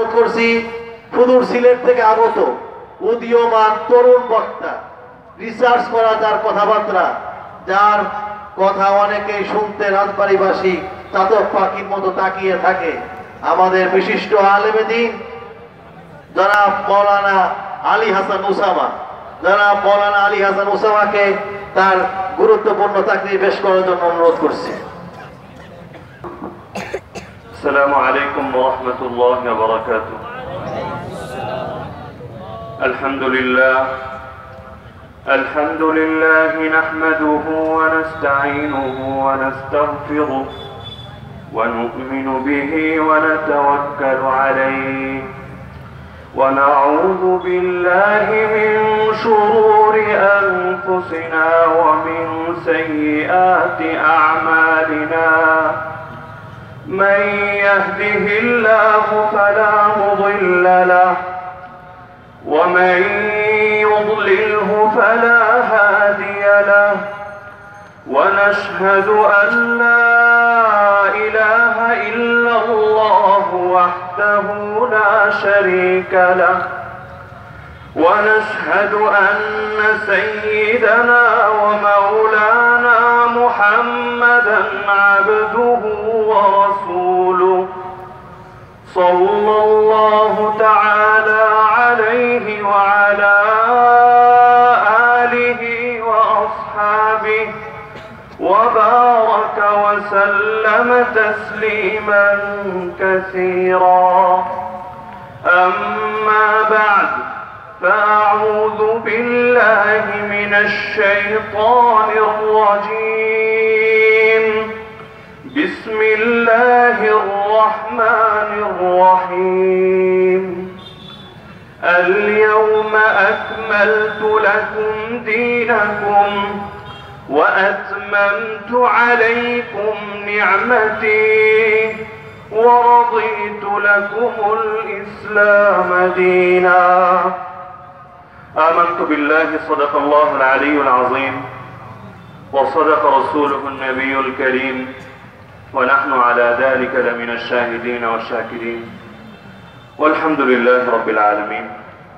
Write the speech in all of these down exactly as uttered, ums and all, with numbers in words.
অনুরোধ করছি সুদূর সিলেট থেকে আগত উদীয়মান তরুণ বক্তা, রিসার্চ করা যার কথাবার্তা, যার কথা অনেকেই শুনতে রাজবাড়িবাসী চাতক পাখির মতো তাকিয়ে থাকে, আমাদের বিশিষ্ট আলেমে দ্বীন জনাব মৌলানা আলী হাসান উসামা, জনাব মৌলানা আলী হাসান উসামাকে তার গুরুত্বপূর্ণ তাকরীর পেশ করার জন্য অনুরোধ করছি। আসসালামু আলাইকুম ওয়া রাহমাতুল্লাহি ওয়া বারাকাতুহু। আলহামদুলিল্লাহ আলহামদুলিল্লাহ নাহমাদুহু ওয়া নাস্তাঈনুহু ওয়া নাস্তাগফিরুহু ওয়া নু'মিনু বিহি ওয়া নাতাওয়াক্কালু আলাইহি ওয়া নাউযু বিল্লাহি মিন শুরুরি আনফুসিনা ওয়া মিন সাইয়্যাতি আ'মালিনা। من يهده الله فلا مضل له ومن يضلله فلا هادي له ونشهد أن لا إله إلا الله وحده لا شريك له ونشهد أن سيدنا ومولانا محمدا عبده ورسوله صلى الله تعالى عليه وعلى آله وأصحابه وبارك وسلم تسليما كثيرا. أما بعد فأعوذ بالله من الشيطان الرجيم. بسم الله الرحمن الرحيم. اليوم أكملت لكم دينكم وأتممت عليكم نعمتي ورضيت لكم الإسلام دينا. آمنت بالله صدق الله العلي العظيم وصدق رسوله النبي الكريم ونحن على ذلك لمن الشاهدين والشاكرين والحمد لله رب العالمين.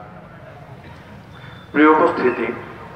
প্রিয় উপস্থিতি,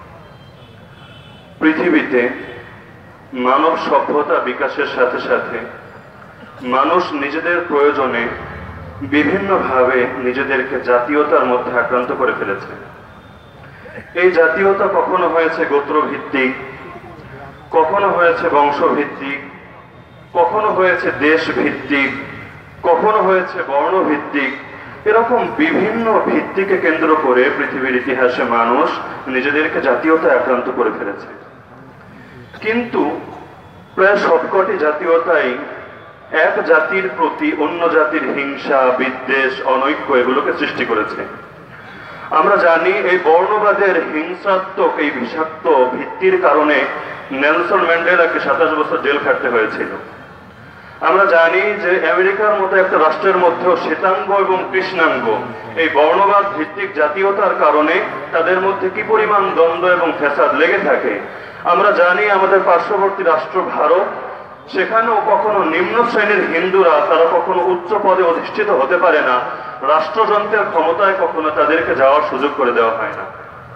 পৃথিবীতে মানব সভ্যতা বিকাশের সাথে সাথে মানুষ নিজেদের প্রয়োজনে বিভিন্নভাবে নিজেদেরকে জাতীয়তার মধ্যে আক্রান্ত করে ফেলেছে। এই জাতীয়তা কখনো হয়েছে গোত্রভিত্তিক, কখনো হয়েছে বংশভিত্তিক, কখনো হয়েছে দেশ ভিত্তিক, কখনো হয়েছে বর্ণভিত্তিক। এরকম বিভিন্ন ভিত্তিকে কেন্দ্র করে পৃথিবীর ইতিহাসে মানুষ নিজেদেরকে জাতীয়তায় আক্রান্ত করে ফেলেছে। কিন্তু প্রায় সবকটি জাতীয়তাই এক জাতির প্রতি অন্য জাতির হিংসা, বিদ্বেষ, অনৈক্য এগুলোকে সৃষ্টি করেছে। আমরা জানি এই বর্ণবাদের হিংসাত্মক এই বিষাক্ত ভিত্তির কারণে নেলসন ম্যান্ডেলাকে সাতাশ বছর জেল খাটতে হয়েছিল। আমরা জানি যে আমেরিকার মতো একটা রাষ্ট্রের মধ্যেও শ্বেতাঙ্গ এবং কৃষ্ণাঙ্গ এই বর্ণবাদ ভিত্তিক জাতীয়তার কারণে তাদের মধ্যে কি পরিমাণ দ্বন্দ্ব এবং ফ্যাসাদ লেগে থাকে। আমরা জানি আমাদের পার্শ্ববর্তী রাষ্ট্র ভারত, সেখানেও কখনো নিম্ন শ্রেণীর হিন্দুরা তারা কখনো উচ্চ পদে অধিষ্ঠিত হতে পারে না, রাষ্ট্রযন্ত্রের ক্ষমতায় কখনো তাদেরকে যাওয়ার সুযোগ করে দেওয়া হয় না।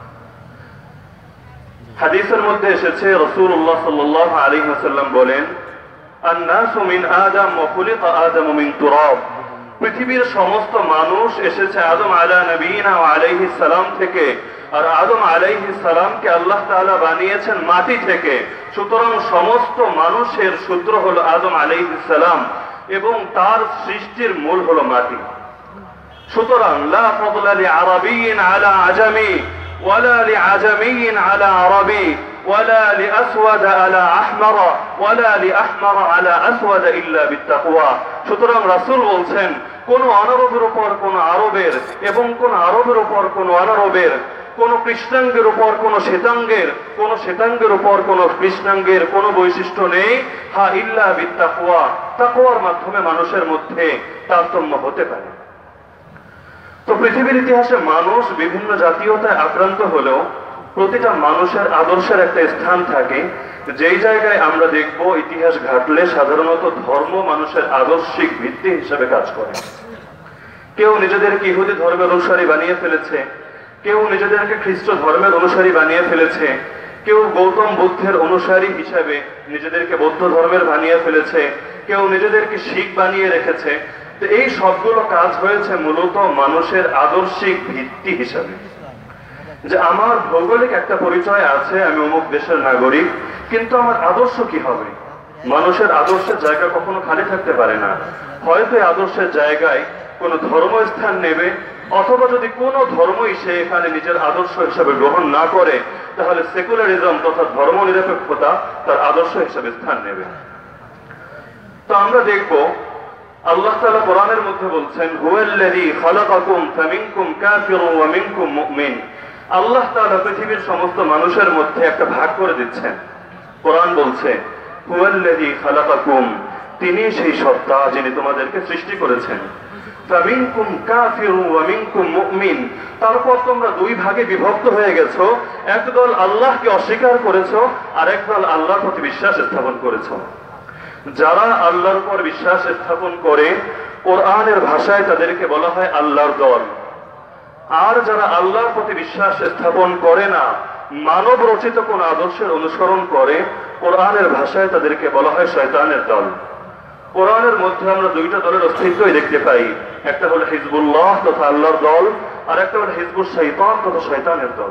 হাদিসের মধ্যে এসেছে, রাসূলুল্লাহ সাল্লাল্লাহু আলাইহি ওয়াসাল্লাম বলেন, আন-নাসু মিন আদম ওয়া খুলিকা আদমু মিন তুরাব। পৃথিবীর সমস্ত মানুষ এসেছে আদম আলা নবীনা ওয়া আলাইহিস সালাম থেকে, আর আদম আলাইহিস সালামকে আল্লাহ তাআলা বানিয়েছেন মাটি থেকে। সুতরাং সমস্ত মানুষের সূত্র হলো আদম আলাইহিস সালাম এবং তার সৃষ্টির মূল হলো মাটি। সুতরাং লা ফাদলা লিআরাবিয়্যিন আলা আজামি ওয়ালা লিআজামিয়্যিন আলা আরাবি ওয়ালা লিআসওয়াদ আলা আহমার ওয়ালা লিআহমার আলা আসওয়াদ ইল্লা বিত্তাকওয়া। সুতরাং রাসূল বলছেন, কোন অনারবের উপর কোন আরবের এবং কোন আরবের উপর কোন অনারবের, কোন কৃষ্ণাঙ্গের উপর কোন শ্বেতাঙ্গের, কোন শ্বেতাঙ্গের উপর কোন কৃষ্ণাঙ্গের কোন বৈশিষ্ট্য নেই, হা ইল্লা বিত্তাকওয়া। তাকওয়ার মাধ্যমে মানুষের মধ্যে তারতম্য হতে পারে। তো পৃথিবীর ইতিহাসে মানুষ বিভিন্ন জাতীয়তায় আক্রান্ত হলেও প্রতিটা মানুষের আদর্শের একটা স্থান থাকে, যেই জায়গায় আমরা দেখব ইতিহাস ঘাটলে সাধারণত ধর্ম মানুষের আদর্শিক ভিত্তি হিসেবে কাজ করে। কেউ নিজেদেরকে ইহুদি ধর্মের অনুসারী বানিয়ে ফেলেছে, কেউ নিজেদেরকে খ্রিস্ট ধর্মের অনুসারী বানিয়ে ফেলেছে, কেউ গৌতম বুদ্ধের অনুসারী হিসাবে নিজেদেরকে বৌদ্ধ ধর্মের বানিয়ে ফেলেছে, কেউ নিজেদেরকে শিখ বানিয়ে রেখেছে। তো এই সবগুলো কাজ হয়েছে মূলত মানুষের আদর্শিক ভিত্তি হিসাবে, যে আমার ভৌগোলিক একটা পরিচয় আছে, আমি অমুক দেশের নাগরিক, কিন্তু আমার আদর্শ কি হবে? মানুষের আদর্শের জায়গা কখনো খালি থাকতে পারে না। হয়তো এই আদর্শের জায়গায় কোনো ধর্ম স্থান নেবে, অথবা যদি কোনো ধর্মই সে এখানে নিজের আদর্শ হিসাবে গ্রহণ না করে, তাহলে সেকুলারিজম তথা ধর্ম নিরপেক্ষতা তার আদর্শ হিসাবে স্থান নেবে। তো আমরা দেখব আল্লাহ তাআলা কোরআনের মধ্যে বলছেন, হুয়াল্লাযী খালাকাকুম ফামিনকুম কাফিরুন ওয়া মিনকুম মুমিন। আল্লাহ তাআলা পৃথিবীর সমস্ত মানুষের মধ্যে একটা ভাগ করে দিচ্ছেন। কোরআন বলছে, হুয়াল্লাযী খালাকাকুম, তিনি সেই সত্তা যিনি তোমাদেরকে সৃষ্টি করেছেন। ফামিনকুম কাফিরুন ওয়া মিনকুম মুমিন, তারপর তোমরা দুই ভাগে বিভক্ত হয়ে গেছো। একদল আল্লাহকে অস্বীকার করেছো, আর একদল আল্লাহর প্রতি বিশ্বাস স্থাপন করেছো। যারা আল্লাহর উপর বিশ্বাস স্থাপন করে, কোরআনের ভাষায় তাদেরকে বলা হয় আল্লাহর দল। আর যারা আল্লাহর প্রতি বিশ্বাস স্থাপন করে না, মানব রচিত কোন আদর্শের অনুসরণ করে, কোরআনের ভাষায় তাদেরকে বলা হয় শয়তানের দল। কোরআনের মধ্যে আমরা দুইটা দলের অস্তিত্বই দেখতে পাই, একটা হলো হিজবুল্লাহ তথা আল্লাহর দল, আর একটা হলো হিজবুল শয়তান তথা শয়তানের দল।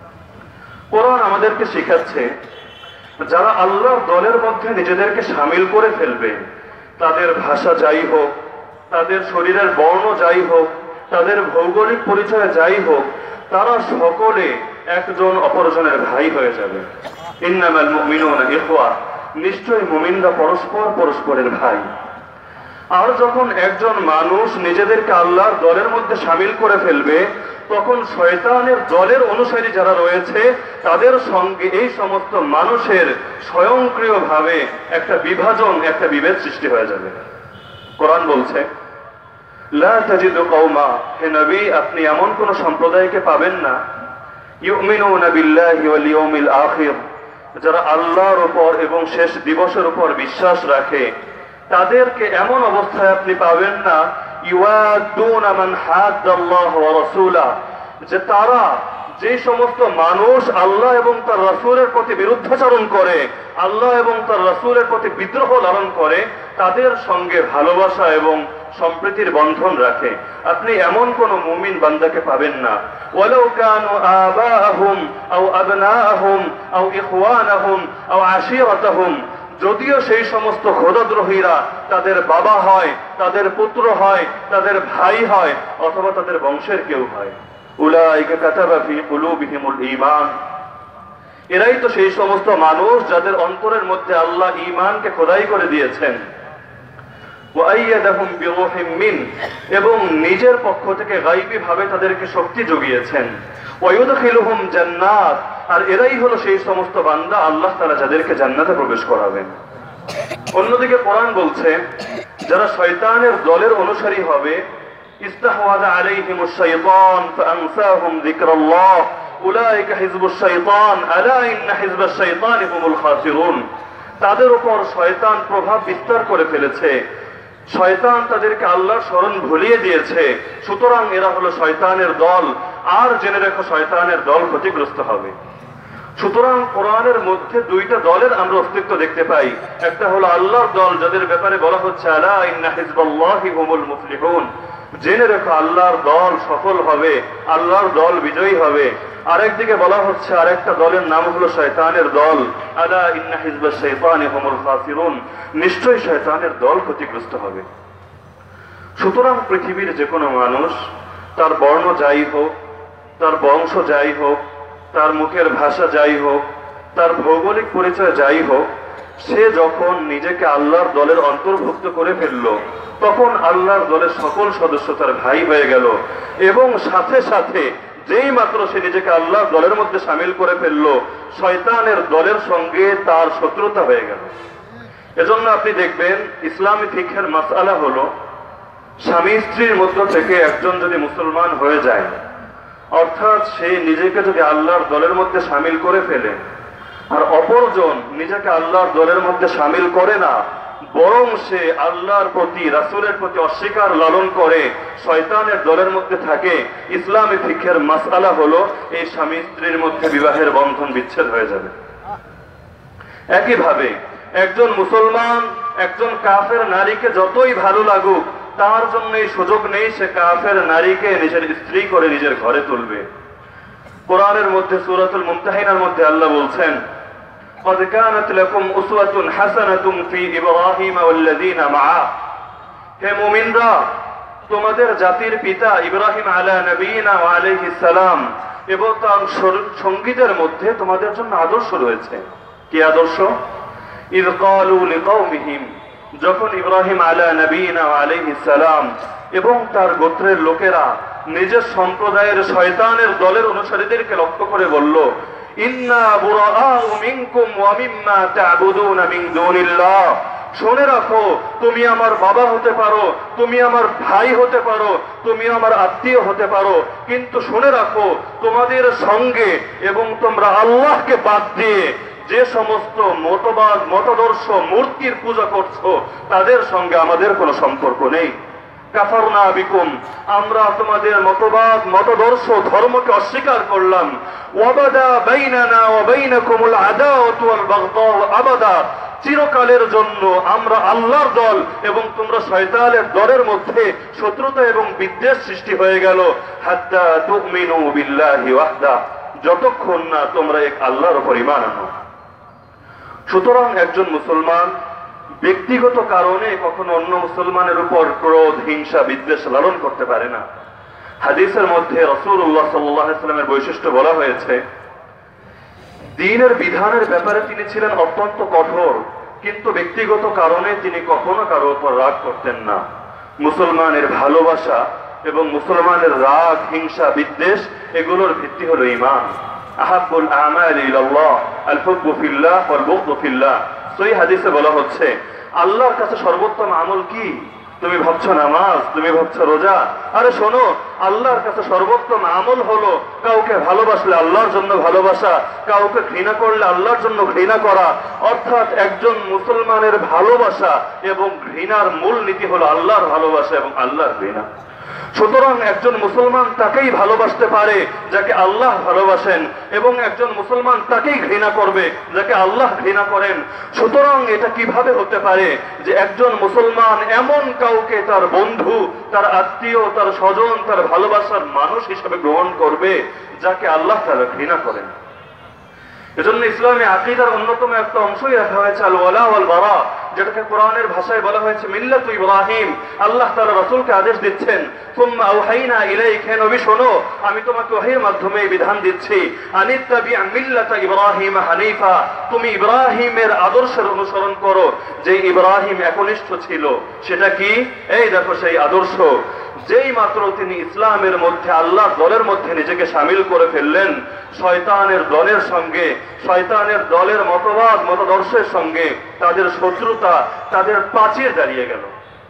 কোরআন আমাদেরকে শেখাচ্ছে, যারা আল্লাহর দলের মধ্যে নিজেদেরকে সামিল করে ফেলবে, তাদের ভাষা যাই হোক, তাদের শরীরের বর্ণ যাই হোক, তাদের ভৌগোলিক পরিচয় যাই হোক, তারা সকলে একজন অপরজনের ভাই হয়ে যাবে। ইন্নামাল মুমিনুনা ইখওয়া, নিশ্চয়ই মুমিনরা পরস্পর পরস্পরের ভাই। আর যখন একজন মানুষ নিজেদেরকে আল্লাহর দলের মধ্যে সামিল করে ফেলবে, তখন শয়তানের দলের অনুসারী যারা রয়েছে, তাদের সঙ্গে এই সমস্ত মানুষের স্বয়ংক্রিয়ভাবে একটা বিভাজন, একটা বিভেদ সৃষ্টি হয়ে যাবে। কোরআন বলছে, লা তাজিদু কওমা, হে নবী আপনি এমন কোন সম্প্রদায়কে পাবেন না, ইউমিনুনা বিল্লাহি ওয়াল ইয়াউমিল আখির, যারা আল্লাহর উপর এবং শেষ দিবসের উপর বিশ্বাস রাখে, তাদেরকে এমন অবস্থায় আপনি পাবেন না, ইউআদুনা মান হাদ্দাল্লাহ ওয়া রাসূলা, যে তারা যে সমস্ত মানুষ আল্লাহ এবং তার রাসূলের প্রতি বিরুদ্ধাচরণ করে, আল্লাহ এবং তার রাসূলের প্রতি বিদ্রোহ লালন করে, তাদের সঙ্গে ভালোবাসা এবং সম্প্রীতির বন্ধন রাখে। আপনি এমন কোন মুমিন বান্দাকে পাবেন না। ওয়ালাউ কানু আবাহুম আও আবনাহুম আও ইখওয়ানাহুম আও আশীরাতাহুম, যদিও সেই সমস্ত খোদাদ্রোহীরা তাদের বাবা হয়, তাদের পুত্র হয়, তাদের ভাই হয়, অথবা তাদের বংশের কেউ হয়। উলাইকা কাতাবা ফি কুলুবিহিমুল ঈমান, এরাই তো সেই সমস্ত মানুষ যাদের অন্তরের মধ্যে আল্লাহ ঈমানকে খোদাই করে দিয়েছেন। ওয়াইয়াদাহুম বিরূহিম মিন, এবং নিজের পক্ষ থেকে গায়বী ভাবে তাদেরকে শক্তি জুগিয়েছেন। ওয়ায়ুদখিলুহুম জান্নাত, আর এরাই হলো সেই সমস্ত বান্দা আল্লাহ তাআলা যাদেরকে জান্নাতে প্রবেশ করাবেন। অন্যদিকে কোরআন বলছে, যারা শয়তানের দলের অনুসারী হবে, ইস্তাহওয়াযা আলাইহিমুশ শাইতান ফাআনসাহুম যিকরাল্লাহ উলাইকা হিজবুশ শাইতান আলা ইন্না হিজবাশ শাইতানি হুমুল খাসিরুন, তাদের উপর শয়তান প্রভাব বিস্তার করে ফেলেছে, শয়তান তাদেরকে আল্লাহর স্মরণ ভুলিয়ে দিয়েছে, সুতরাং এরা হলো শয়তানের দল, আর জেনে রেখো শয়তানের দল ক্ষতিগ্রস্ত হবে। সুতরাং কোরআনের মধ্যে দুইটা দলের আমরা অস্তিত্ব দেখতে পাই। একটা হলো আল্লাহর দল, যাদের ব্যাপারে বলা হচ্ছে আলা ইন্না হিজবাল্লাহি হুমুল মুফলিহুন, জেনে রেখো আল্লাহর দল সফল হবে, আল্লাহর দল বিজয়ী হবে। আরেকদিকে বলা হচ্ছে আরেকটা দলের নাম হলো শয়তানের দল, আলা ইন্না হিজবাশ শাইতানি হুমুল খাসিরুন, নিশ্চয়ই শয়তানের দল ক্ষতিগ্রস্ত হবে। সুতরাং পৃথিবীর যে কোনো মানুষ, তার বর্ণ যাই হোক, তার বংশ যাই হোক, তার মুখের ভাষা যাই হোক, তার ভৌগোলিক পরিচয় যাই হোক, সে যখন নিজেকে আল্লাহর দলের অন্তর্ভুক্ত করে ফেলল, তখন আল্লাহর দলের সকল সদস্য তার ভাই হয়ে গেল, এবং সাথে সাথে যেই মাত্র সে নিজেকে আল্লাহর দলের মধ্যে সামিল করে ফেলল, শয়তানের দলের সঙ্গে তার শত্রুতা হয়ে গেল। এজন্য আপনি দেখবেন ইসলামী ফিকহের মাসআলা হলো, স্বামী স্ত্রীর মধ্য থেকে একজন যদি মুসলমান হয়ে যায়, অর্থাৎ সে নিজেকে যদি আল্লাহর দলের মধ্যে সামিল করে ফেলে, আর অপরজন নিজেকে আল্লাহর দলের মধ্যে সামিল করে না, বরং সে আল্লাহর প্রতি রাসূলের প্রতি অস্বীকার লালন করে শয়তানের দলের মধ্যে থাকে, ইসলামী ফিকহের মাসআলা হলো এই স্বামী স্ত্রীর মধ্যে বিবাহের বন্ধন বিচ্ছেদ হয়ে যাবে। একইভাবে একজন মুসলমান একজন কাফের নারীকে যতই ভালো লাগুক, তার জন্য এই সুযোগ নেই সে কাফের নারীকে নিজের স্ত্রী করে নিজের ঘরে তুলবে। কোরআনের মধ্যে সূরাতুল মুমতাহিনার মধ্যে আল্লাহ বলছেন, قد كانت لكم أسوة حسنة في إبراهيم والذين معه। হে মুমিনরা, তোমাদের জাতির পিতা ইব্রাহিম আলা নবিয়িনা ওয়া আলাইহিস সালাম এবং তার সঙ্গীদের মধ্যে তোমাদের জন্য আদর্শ রয়েছে। কি আদর্শ? ইয ক্বালু লিকাওমিহিম, যখন ইব্রাহিম আলা নবিয়িনা ওয়া আলাইহিস সালাম এবং তার গোত্রের লোকেরা নিজের সম্প্রদায়ের শয়তানের দলের অনুসারীদেরকে লক্ষ্য করে বলল, ইন্না বুরাআউ মিনকুম ওয়া মিম্মা তা'বুদুনা মিন দুনিল্লাহ। শুনে রাখো, তুমি আমার বাবা হতে পারো, তুমি আমার ভাই হতে পারো, তুমি আমার আত্মীয় হতে পারো, কিন্তু শুনে রাখো তোমাদের সঙ্গে এবং তোমরা আল্লাহকে বাদ দিয়ে যে সমস্ত মতবাদ মতাদর্শ মূর্তির পূজা করছো তাদের সঙ্গে আমাদের কোনো সম্পর্ক নেই। কাফারনা বিকুম, আমরা তোমাদের মতবাদ মতাদর্শ ধর্মকে অস্বীকার করলাম। ওয়াবাদা বাইনানা ওয়া বাইনাকুমুল আদাওয়াতু ওয়াল বাগদাউ আবাদা, চিরকালের জন্য আমরা আল্লাহর দল এবং তোমরা শয়তানের দলের মধ্যে শত্রুতা এবং বিদ্বেষ সৃষ্টি হয়ে গেল। হাত্তা তুমিনু বিল্লাহি ওয়াহদা, যতক্ষণ না তোমরা এক আল্লাহর উপর ঈমান আনো। সুতরাং একজন মুসলমান ব্যক্তিগত কারণে কখনো অন্য মুসলমানের উপর ক্রোধ, হিংসা, বিদ্বেষ লালন করতে পারে না। হাদিসের মধ্যে রাসূলুল্লাহ সাল্লাল্লাহু আলাইহি ওয়াসাল্লামের বৈশিষ্ট্য বলা হয়েছে, দ্বীনের বিধানের ব্যাপারে তিনি ছিলেন অত্যন্ত কঠোর, কিন্তু ব্যক্তিগত কারণে তিনি কখনো কারো উপর রাগ করতেন না। মুসলমানের ভালোবাসা এবং মুসলমানের রাগ, হিংসা, বিদ্বেষ এগুলোর ভিত্তি হলো ঈমান। আহাব্বুল আমালি ইলাল্লাহ আল হুব্বু ফিল্লাহ ওয়াল বুগদু ফিল্লাহ। সহিহ হাদিসে বলা হচ্ছে, আল্লাহর কাছে সর্বোত্তম আমল কি? তুমি ভাবছো নামাজ, তুমি ভাবছো রোজা, আরে শোনো, আল্লাহর কাছে সর্বোত্তম আমল হলো কাউকে ভালোবাসলে আল্লাহর জন্য ভালোবাসা, কাউকে ঘৃণা করলে আল্লাহর জন্য ঘৃণা করা। অর্থাৎ একজন মুসলমানের ভালোবাসা এবং ঘৃণার মূল নীতি হলো আল্লাহর ভালোবাসা এবং আল্লাহর ঘৃণা। সুতরাং একজন মুসলমান তাকেই ভালোবাসতে পারে যাকে আল্লাহ ভালোবাসেন, এবং একজন মুসলমান তাকেই ঘৃণা করবে যাকে আল্লাহ ঘৃণা করেন। সুতরাং এটা কিভাবে হতে পারে যে একজন মুসলমান এমন কাউকে তার বন্ধু, তার আত্মীয়, তার স্বজন, তার ভালোবাসার মানুষ হিসেবে গ্রহণ করবে যাকে আল্লাহ তাআলা ঘৃণা করেন? এজন্য ইসলামী আকীদার অন্যতম একটা অংশই রাখা হয়েছে আল ওয়ালা ওয়াল বারা, যেটাকে কোরআনের ভাষায় বলা হয়েছে মিল্লাতু ইব্রাহিম। আল্লাহ তাআলা রাসূলকে আদেশ দিচ্ছেন, সুম্মা আওহাইনা ইলাইকা, হে নবী শোনো, আমি তোমাকে ওহীর মাধ্যমে এই বিধান দিচ্ছি, আনিত্তাবি মিল্লাতা ইব্রাহিম হানিফা, তুমি ইব্রাহিমের আদর্শের অনুসরণ করো। যে ইব্রাহিম একনিষ্ঠ ছিল, সেটা কি? এই দেখো সেই আদর্শ। যেই মাত্র তিনি ইসলামের মধ্যে আল্লাহর দলের মধ্যে নিজেকে শামিল করে ফেললেন, শয়তানের দলের সঙ্গে, শয়তানের দলের মতবাদ মতাদর্শের সঙ্গে তাদের শত্রুতা, তাদের প্রাচীর দাঁড়িয়ে গেল।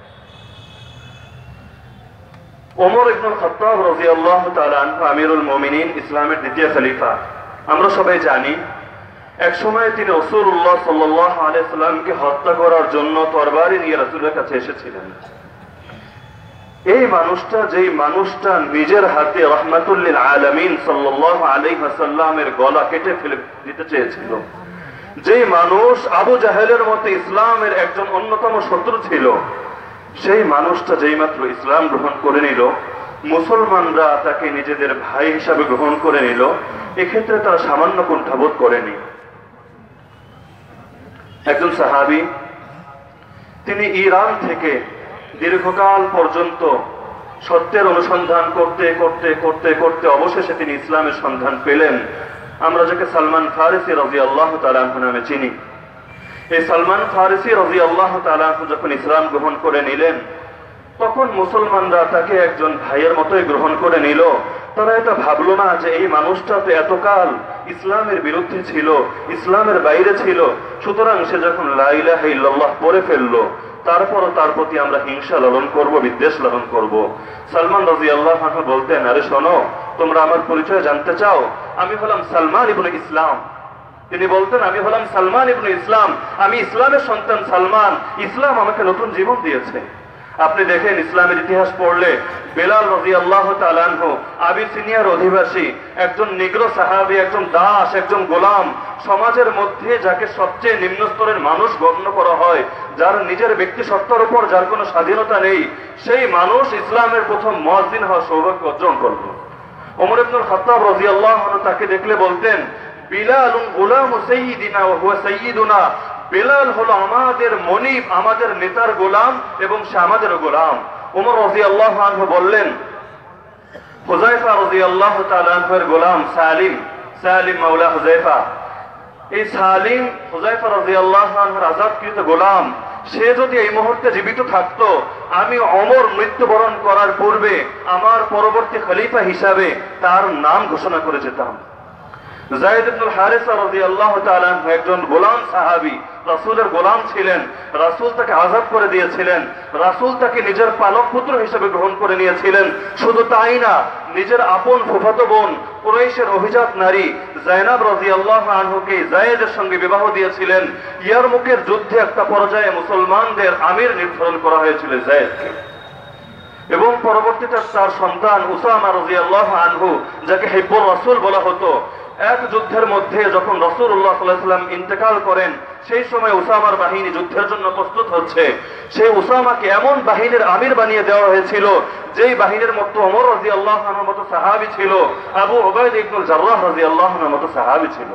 ওমর ইবনুল খাত্তাব রাদিয়াল্লাহু তাআলা আনহু আমিরুল মুমিনিন, ইসলামের দ্বিতীয় খলিফা। আমরা সবাই জানি এক সময় তিনি রাসূলুল্লাহ সাল্লাল্লাহু আলাইহি ওয়াসাল্লামকে হত্যা করার জন্য তরবারি নিয়ে রাসূলের কাছে এসেছিলেন। এই মানুষটা, যেই মানুষটা নিজের হাতে রাহমাতুল লিল আলামিন সাল্লাল্লাহু আলাইহি ওয়াসাল্লামের গলা কেটে ফেলে দিতে চেয়েছিল, যেই মানুষ আবু জাহেলের মতো ইসলামের একজন অন্যতম শত্রু ছিল, সেই মানুষটা যেই মাত্র ইসলাম গ্রহণ করে নিল, মুসলমানরা তাকে নিজেদের ভাই হিসাবে গ্রহণ করে নিল, এক্ষেত্রে তারা সামান্য কুণ্ঠাবোধ করেনি। একজন সাহাবী, তিনি ইরান থেকে দীর্ঘকাল পর্যন্ত সত্যের অনুসন্ধান করতে করতে করতে করতে অবশেষে তিনি ইসলামের সন্ধান পেলেন। আমরা যাকে সালমান ফারিসি রাদিয়াল্লাহু তাআলা আনহু নামে চিনি। এই সালমান ফারিসি রাদিয়াল্লাহু তাআলা আনহু যখন ইসলাম গ্রহণ করে নিলেন, তখন মুসলমানরা তাকে একজন ভাইয়ের মতোই গ্রহণ করে নিল। তারা এটা ভাবলো না যে এই মানুষটা তো এতকাল ইসলামের বিরুদ্ধে ছিল, ইসলামের বাইরে ছিল, সুতরাং সে যখন লা ইলাহা ইল্লাল্লাহ পড়ে ফেললো, তারপরও তার প্রতি আমরা হিংসা লালন করব, বিদ্বেষ লালন করব। সালমান রাদিয়াল্লাহু আনহু বলতেন, আরে শোনো, তোমরা আমার পরিচয় জানতে চাও? আমি হলাম সালমান ইবনে ইসলাম। তিনি বলতেন, আমি হলাম সালমান ইবনে ইসলাম, আমি ইসলামের সন্তান সালমান, ইসলাম আমাকে নতুন জীবন দিয়েছে। আপনি দেখেন ইসলামের ইতিহাস পড়লে বেলাল রাদিয়াল্লাহু তাআলা আনহু আবিসিনিয়ার অধিবাসী, একজন নিগ্রো সাহাবী, একজন দাস, একজন গোলাম, সমাজের মধ্যে যাকে সবচেয়ে নিম্ন স্তরের মানুষ গণ্য করা হয়, যার নিজের ব্যক্তি সত্তার উপর যার কোনো স্বাধীনতা নেই, সেই মানুষ ইসলামের প্রথম মুয়াজ্জিন হওয়ার সৌভাগ্য অর্জন করল। ওমর ইবনুল খাত্তাব রাদিয়াল্লাহু আনহু তাকে দেখলে বলতেন, বিলালুন গুলামু সাইয়্যিদিনা ওয়া হুয়া সাইয়্যিদুনা, বেলাল হলো আমাদের মনিব, আমাদের নেতার গোলাম এবং সে আমাদেরও গোলাম। ওমর রাদিয়াল্লাহু আনহু বললেন, হুযায়ফা রাদিয়াল্লাহু তাআলা আনহুর গোলাম সালিম, সালিম মাওলা হুযায়ফা, এই সালিম হুযায়ফা রাদিয়াল্লাহু আনহুর আযাদকৃত গোলাম, সে যদি এই মুহূর্তে জীবিত থাকতো, আমি ওমর মৃত্যুবরণ করার পূর্বে আমার পরবর্তী খলিফা হিসাবে তার নাম ঘোষণা করে যেতাম। যায়েদ ইবনুল হারিসা রাদিয়াল্লাহু তাআলা আনহু একজন গোলাম সাহাবী, রাসূলের গোলাম ছিলেন। রাসূল তাকে আযাদ করে দিয়েছিলেন, রাসূল তাকে নিজের পালক পুত্র হিসেবে গ্রহণ করে নিয়েছিলেন। শুধু তাই না, নিজের আপন ফুফাতো বোন কুরাইশের অভিজাত নারী যায়নাব রাদিয়াল্লাহু আনহুকে যায়েদের সঙ্গে বিবাহ দিয়েছিলেন। ইয়ারমুকের যুদ্ধে একটা পর্যায়ে মুসলমানদের আমির নির্ধারণ করা হয়েছিল যায়েদকে, এবং পরবর্তীতে তার সন্তান উসামা রাদিয়াল্লাহু আনহু, যাকে হিব্বুর রাসূল বলা হতো, এক যুদ্ধের মধ্যে যখন রাসূলুল্লাহ সাল্লাল্লাহু আলাইহি ওয়াসাল্লাম ইন্তেকাল করেন, সেই সময় উসামার বাহিনী যুদ্ধের জন্য প্রস্তুত হচ্ছে। সেই উসামাকে এমন বাহিনীর আমির বানিয়ে দেওয়া হয়েছিল যেই বাহিনীর মধ্যে ওমর রাদিয়াল্লাহু আনহুর মতো সাহাবী ছিল, আবু উবাইদা ইবনুল জাররাহ রাদিয়াল্লাহু আনহুর মতো সাহাবী ছিল।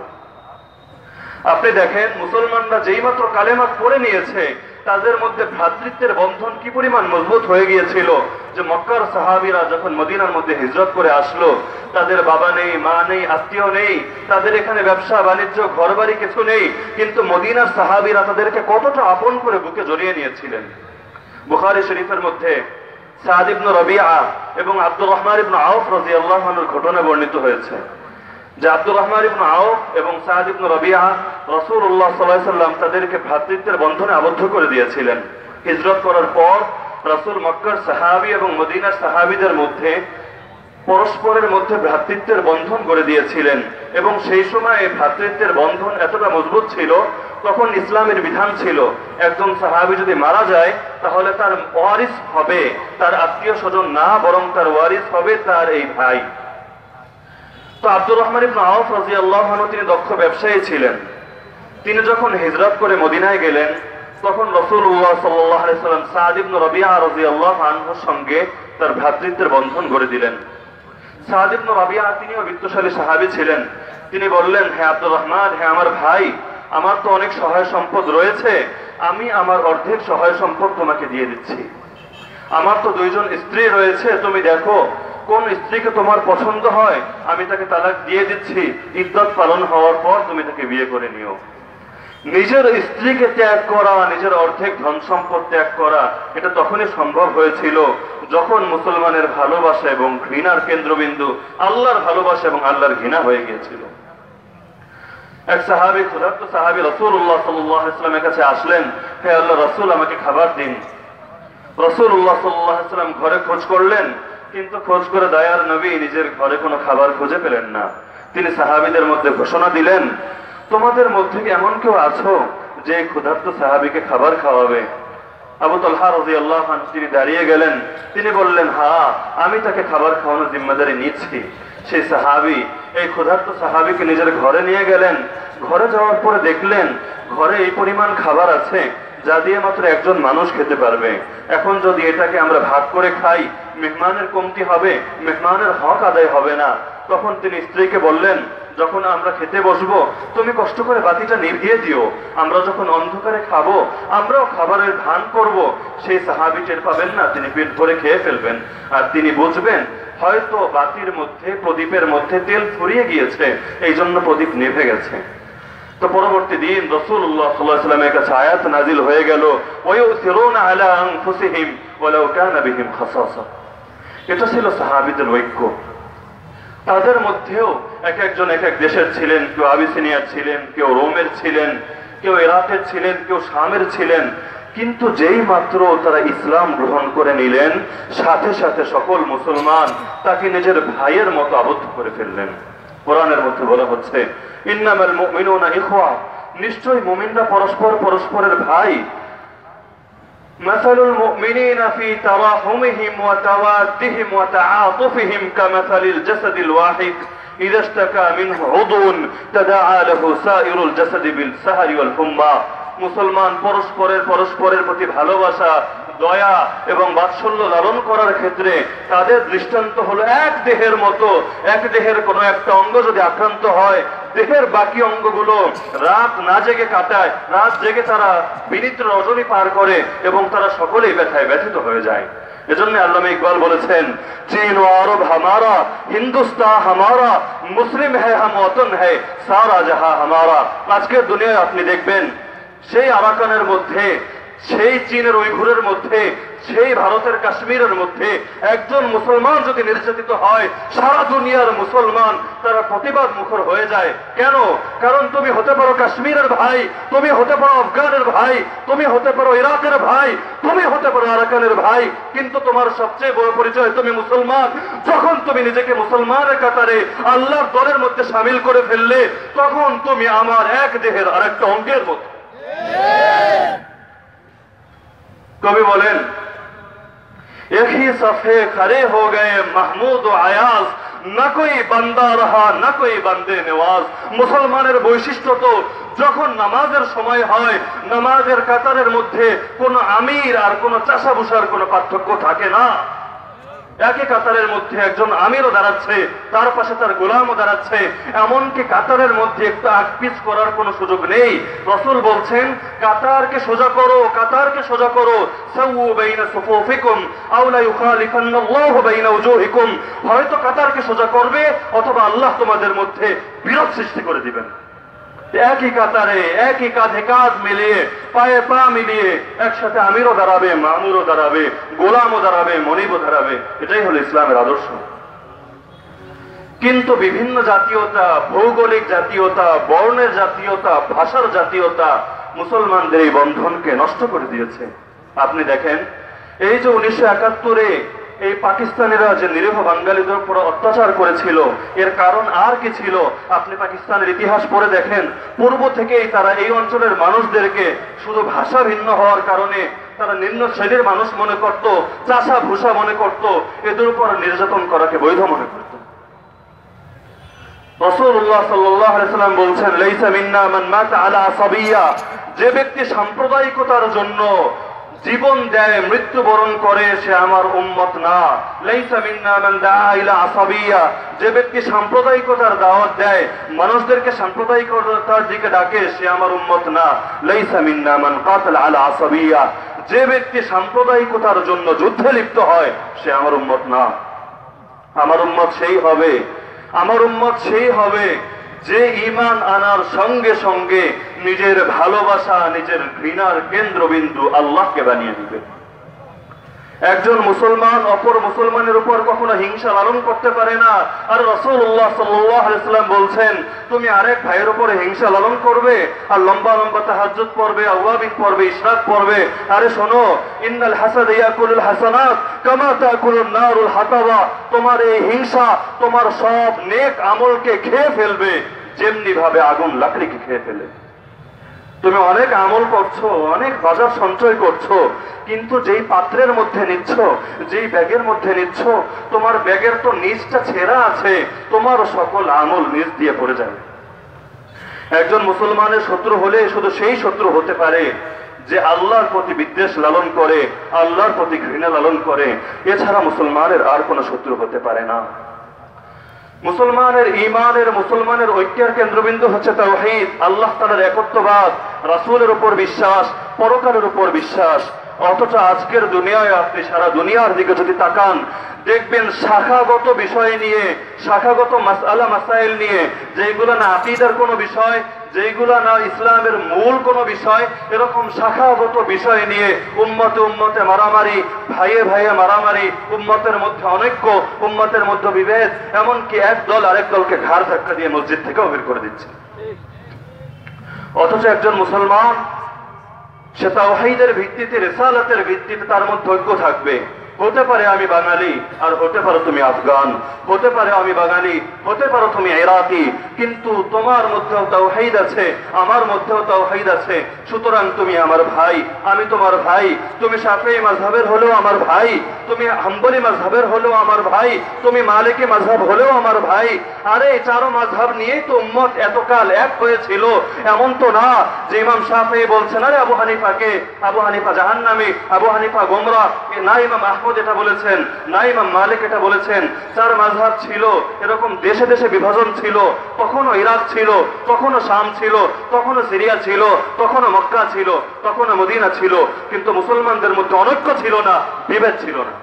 আপনি দেখেন মুসলমানরা যেই মাত্র কালেমা পড়ে নিয়েছে, তাদের মধ্যে ভ্রাতৃত্বের বন্ধন কি পরিমাণ মজবুত হয়ে গিয়েছিল যে মক্কার সাহাবীরা যখন মদিনার মধ্যে হিজরত করে আসলো, তাদের বাবা নেই, মা নেই, আত্মীয় নেই, তাদের এখানে ব্যবসা বাণিজ্য ঘরবাড়ি কিছু নেই, কিন্তু মদিনার সাহাবীরা তাদেরকে কতটা আপন করে বুকে জড়িয়ে নিয়েছিলেন। বুখারী শরীফের মধ্যে সাদ ইবনে রবিআ এবং আব্দুর রহমান ইবনে আউফ রাদিয়াল্লাহু আনহুর ঘটনা বর্ণিত হয়েছে যে আব্দুর রহমান ইবনে আউফ এবং সাদ ইবনে রবিআ রাসূলুল্লাহ সাল্লাল্লাহু আলাইহি ওয়াসাল্লাম তাদেরকে ভ্রাতৃত্বের বন্ধনে আবদ্ধ করে দিয়েছিলেন। হিজরত করার পর রাসূল মক্কার সাহাবী এবং মদিনার সাহাবীদের মধ্যে পরস্পরের মধ্যে ভ্রাতৃত্বের বন্ধন গড়ে দিয়েছিলেন, এবং সেই সময় এই ভ্রাতৃত্বের বন্ধন এতটা মজবুত ছিল, তখন ইসলামের বিধান ছিল একজন সাহাবী যদি মারা যায় তাহলে তার ওয়ারিস হবে তার আত্মীয় স্বজন না, বরং তার ওয়ারিস হবে তার এই ভাই। তো আব্দুর রহমান ইবনে আউফ রাদিয়াল্লাহু আনহু তিনি দক্ষ ব্যবসায়ী ছিলেন। তিনি যখন হিজরত করে মদিনায় গেলেন, তখন রাসূলুল্লাহ সাল্লাল্লাহু আলাইহি ওয়াসাল্লাম সাদ ইবনে রবিআ রাদিয়াল্লাহু আনহুর সঙ্গে তার ভ্রাতৃত্বের বন্ধন গড়ে দিলেন। সাদ ইবনে রবিআ তিনিও বিত্তশালী সাহাবী ছিলেন। তিনি বললেন, হে আব্দুর রহমান, হে আমার ভাই, আমার তো অনেক সহায় সম্পদ রয়েছে, আমি আমার অর্ধেক সহায় সম্পদ তোমাকে দিয়ে দিচ্ছি। আমার তো দুইজন স্ত্রী রয়েছে, তুমি দেখো কোন স্ত্রীকে তোমার পছন্দ হয়, আমি তাকে তালাক দিয়ে দিচ্ছি, ইদ্দত পালন হওয়ার পর তুমি তাকে বিয়ে করে নিও। নিজের স্ত্রীকে ত্যাগ করা, নিজের অর্ধেক ধন সম্পদ ত্যাগ করা, এটা তখনই সম্ভব হয়েছিল যখন মুসলমানের ভালোবাসা এবং ঘৃণার কেন্দ্রবিন্দু আল্লাহর ভালোবাসা এবং আল্লাহর ঘৃণা হয়ে গিয়েছিল। এক সাহাবী, ক্ষুধার্ত সাহাবী রাসূলুল্লাহ সাল্লাল্লাহু আলাইহি ওয়াসাল্লামের কাছে আসলেন, হে আল্লাহর রাসূল, আমাকে খাবার দিন। রাসূলুল্লাহ সাল্লাল্লাহু আলাইহি ওয়াসাল্লাম ঘরে খোঁজ করলেন, কিন্তু খোঁজ করে দয়ার নবী নিজের ঘরে কোনো খাবার খুঁজে পেলেন না। তিনি সাহাবীদের মধ্যে ঘোষণা দিলেন, তোমাদের মধ্যে কি এমন কেউ আছো যে ক্ষুধার্ত সাহাবীকে খাবার খাওয়াবে? আবু তালহা রাদিয়াল্লাহু আনহু তিনি দাঁড়িয়ে গেলেন, তিনি বললেন, হ্যাঁ, আমি তাকে খাবার খাওয়ানোর জিম্মাদারি নিচ্ছি। সেই সাহাবী এই ক্ষুধার্ত সাহাবীকে নিজের ঘরে নিয়ে গেলেন। ঘরে যাওয়ার পরে দেখলেন ঘরে এই পরিমাণ খাবার আছে যা দিয়ে মাত্র একজন মানুষ খেতে পারবে। এখন যদি এটাকে আমরা ভাগ করে খাই, মেহমানের কমতি হবে, মেহমানের হক আদায় হবে না। তখন তিনি স্ত্রীকে বললেন, যখন আমরা খেতে বসবো তুমি কষ্ট করে বাতিটা নিভিয়ে দিও, আমরা যখন অন্ধকারে খাবো আমরাও খাবারের ভান করব। সেই সাহাবী টের পাবেন না, তিনি পেট ভরে খেয়ে ফেলবেন, আর তিনি বুঝবেন হয়তো বাতির মধ্যে, প্রদীপের মধ্যে তেল ফুরিয়ে গিয়েছে, এই জন্য প্রদীপ নিভে গেছে। তো পরবর্তী দিন রাসূলুল্লাহ সাল্লাল্লাহু আলাইহি ওয়াসাল্লামের কাছে আয়াত নাজিল হয়ে গেল, ওয়ায়ুসিরুনা আলা আনফুসিহিম ওয়ালাউ কানা বিহিম খাসাসা। এটা ছিল সাহাবীদের ঐক্য। তাদের মধ্যেও এক একজন এক এক দেশের ছিলেন, কেউ আবিসিনিয়ার ছিলেন, কেউ রোমের ছিলেন, কেউ ইরাকের ছিলেন, কেউ শামের ছিলেন, কিন্তু যেই মাত্র তারা ইসলাম গ্রহণ করে নিলেন, সাথে সাথে সকল মুসলমান তাকে নিজের ভাইয়ের মতো আবদ্ধ করে ফেললেন। কোরআনের মধ্যে বলা হচ্ছে ইন্নামাল মুমিনুনা ইখওয়া, নিশ্চয়ই মুমিনরা পরস্পর পরস্পরের ভাই। مثل المؤمنين في تراحمهم وتوادهم وتعاطفهم كمثل الجسد الواحد إذا اشتكى منه عضو تداعى له سائر الجسد بالسهر والحمى। মুসলমান পরস্পরের পরস্পরের প্রতি ভালোবাসা, দয়া এবং বাৎসল্য লালন করার ক্ষেত্রে তাদের দৃষ্টান্ত হলো এক দেহের মতো। এক দেহের কোনো একটা অঙ্গ যদি আক্রান্ত হয়, দেহের বাকি অঙ্গগুলো রাত না জেগে কাটায়, রাত জেগে তারা বিনিদ্র রজনী পার করে এবং তারা সকলেই ব্যথায় ব্যথিত হয়ে যায়। এজন্য আল্লামা ইকবাল বলেছেন, চীন ও আরব হামারা, হিন্দুস্তান হামারা, মুসলিম হ্যায় হাম ওতন হ্যায়, সারা জাহা হামারা। আজকের দুনিয়ায় আপনি দেখবেন সেই আরাকানের মধ্যে, সেই চীনের উইঘুরের মধ্যে, সেই ভারতের কাশ্মীরের মধ্যে একজন মুসলমান যদি নির্যাতিত হয়, সারা দুনিয়ার মুসলমান তারা প্রতিবাদ মুখর হয়ে যায়। কেন? কারণ তুমি হতে পারো কাশ্মীরের ভাই, তুমি হতে পারো আফগানের ভাই, তুমি হতে পারো ইরাকের ভাই, তুমি হতে পারো আরাকানের ভাই, কিন্তু তোমার সবচেয়ে বড় পরিচয় তুমি মুসলমান। যখন তুমি নিজেকে মুসলমানের কাতারে আল্লাহর দলের মধ্যে সামিল করে ফেললে, তখন তুমি আমার এক দেহের আরেকটা অঙ্গের মতো। কবি বলেন, एक ही सफे खड़े हो गए महमूद व आयाज, না कोई বান্দা রহা না कोई বান্দে নেওয়াজ। মুসলমানের বৈশিষ্ট্য তো যখন নামাজের সময় হয়, নামাজের কাতারের মধ্যে কোনো আমির আর কোনো চাষাভুষার কোনো পার্থক্য থাকে না। একই কাতারের মধ্যে একজন আমিরও দাঁড়াচ্ছে, তার পাশে তার গোলামও দাঁড়াচ্ছে, এমনকি কাতারের মধ্যে একটু আগপিছ করার কোনো সুযোগ নেই। রাসূল বলছেন, কাতারকে সোজা করো, কাতারকে সোজা করো। সাওউ বাইনা সুফুফিকুম আও লা ইউখালিফান্নাল্লাহু বাইনা উজুহিকুম। হয়তো কাতারকে সোজা করবে, অথবা আল্লাহ তোমাদের মধ্যে বিরোধ সৃষ্টি করে দিবেন। একই কাতারে, একই কাঁধে কাঁধ মিলিয়ে, পায়ে পা মিলিয়ে একসাথে আমিরও দাঁড়াবে, মামুরও দাঁড়াবে, গোলামও দাঁড়াবে, মনিবও দাঁড়াবে। এটাই হলো ইসলামের আদর্শ। কিন্তু বিভিন্ন জাতীয়তা, ভৌগোলিক জাতীয়তা, বর্ণের জাতীয়তা, ভাষার জাতীয়তা মুসলমানদের এই বন্ধনকে নষ্ট করে দিয়েছে। আপনি দেখেন, এই যে উনিশশো একাত্তরে এই পাকিস্তানিরা যে নিরীহ বাঙালিদের উপর অত্যাচার করেছিল, এর কারণ আর কি ছিল? আপনি পাকিস্তানের ইতিহাস পড়ে দেখেন, পূর্ব থেকেই তারা এই অঞ্চলের মানুষদেরকে শুধু ভাষা ভিন্ন হওয়ার কারণে তারা নিম্ন শ্রেণীর মানুষ মনে করত, চাষা ভূষা মনে করত, এদের উপর নির্যাতন করাকে বৈধ মনে করত। রাসূলুল্লাহ সাল্লাল্লাহু আলাইহি সাল্লাম বলছেন, লাইসা মিন্না মান মাতা আলা আসাবিয়া, যে ব্যক্তি সাম্প্রদায়িকতার জন্য জীবন দেয়, মৃত্যুবরণ করে, সে আমার উম্মত না। লাইসা মিন্না মান দাআ ইলা আসাবিয়া, যে ব্যক্তি সাম্প্রদায়িকতার দাওয়াত দেয়, মানুষদেরকে সাম্প্রদায়িকতার দিকে ডাকে, সে আমার উম্মত না। লাইসা মিন্না মান কাতালা আলা আসাবিয়া, যে ব্যক্তি সাম্প্রদায়িকতার জন্য যুদ্ধে লিপ্ত হয়, সে আমার উম্মত না। আমার উম্মত সেই হবে, আমার উম্মত সেই হবে যে ঈমান আনার সঙ্গে সঙ্গে নিজের ভালোবাসা, নিজের ঘৃণার কেন্দ্রবিন্দু আল্লাহকে বানিয়ে দিবে। একজন মুসলমান অপর মুসলমানের উপর কখনো হিংসা লালন করতে পারে না। আর রাসূলুল্লাহ সাল্লাল্লাহু আলাইহি ওয়াসাল্লাম বলছেন, তুমি আরেক ভাইয়ের উপরে হিংসা লালন করবে আর লম্বা লম্বা তাহাজ্জুদ পড়বে, আওয়াবিন পড়বে, ইশরাক পড়বে। আরে শোনো, ইন্নাল হাসাদ ইয়াকুলুল হাসানাত কামা তাকুলুন নারুল হাতাবা, তোমার এই হিংসা তোমার সব নেক আমলকে খেয়ে ফেলবে, যেমনি ভাবে আগুন লাকড়িকে খেয়ে ফেলে। তুমি অনেক আমল করছো, অনেক বাজার সঞ্চয় করছো, কিন্তু যেই পাত্রের মধ্যে নিচ্ছ, যেই ব্যাগের মধ্যে নিচ্ছ, তোমার ব্যাগের তো নিচটা ছেঁড়া আছে, তোমার সকল আমল নিচ দিয়ে পড়ে যাবে। একজন মুসলমানের শত্রু হলে শুধু সেই শত্রু হতে পারে যে আল্লাহর প্রতি বিদ্বেষ লালন করে, আল্লাহর প্রতি ঘৃণা লালন করে। এছাড়া মুসলমানের আর কোনো শত্রু হতে পারে না। মুসলমানের ঈমানের, মুসলমানের ঐক্যের কেন্দ্রবিন্দু হচ্ছে তাওহীদ, আল্লাহ তাআলার একত্ববাদ, রাসূলের উপর বিশ্বাস, পরকালের উপর বিশ্বাস। অথচ আজকের দুনিয়ায় আপনি সারা দুনিয়ার দিকে যদি তাকান, দেখবেন শাখাগত বিষয় নিয়ে, শাখাগত মাসআলা মাসাইল নিয়ে, যেগুলো না আকীদার কোনো বিষয়, যেগুলো না ইসলামের মূল কোনো বিষয়, এরকম শাখাগত বিষয় নিয়ে উম্মতে উম্মতে মারামারি, ভাইয়ে ভাইয়ে মারামারি, উম্মতের মধ্যে অনৈক্য, উম্মতের মধ্যে বিভেদ, এমনকি এক দল আরেক দলকে ঘাড় ধাক্কা দিয়ে মসজিদ থেকেও বের করে দিচ্ছে। অথচ একজন মুসলমান সে তাওহীদের ভিত্তিতে, রিসালাতের ভিত্তিতে তার মধ্যে ঐক্য থাকবে। হতে পারে আমি বাঙালি আর হতে পারো তুমি আফগান, হতে পারে আমি বাঙালি, হতে পারো তুমি ইরাকি, কিন্তু তোমার মধ্যেও তাওহীদ আছে, আমার মধ্যেও তাওহীদ আছে। সুতরাং তুমি আমার ভাই, আমি তোমার ভাই। তুমি শাফিঈ মাযহাবের হলেও আমার ভাই, তুমি হাম্বলি মাযহাবের হলেও আমার ভাই, তুমি মালিকি মাযহাব হলেও আমার ভাই। আরে এই চারো মাযহাব নিয়েই তো উম্মত এতকাল এক হয়েছিল। এমন তো না যে ইমাম শাফিঈ বলছেন আরে আবু হানিফাকে, আবু হানিফা জাহান্নামী, আবু হানিফা গোমরাহ, না ইমাম আহমদ এটা বলেছেন, না ইমাম মালিক এটা বলেছেন। চার মাযহাব ছিল, এরকম দেশে দেশে বিভাজন ছিল। কখনো ইরাক ছিল, কখনো শাম ছিল, কখনো সিরিয়া ছিল, কখনো মক্কা ছিল, কখনো মদিনা ছিল, কিন্তু মুসলমানদের মধ্যে অনৈক্য ছিল না, বিভেদ ছিল না।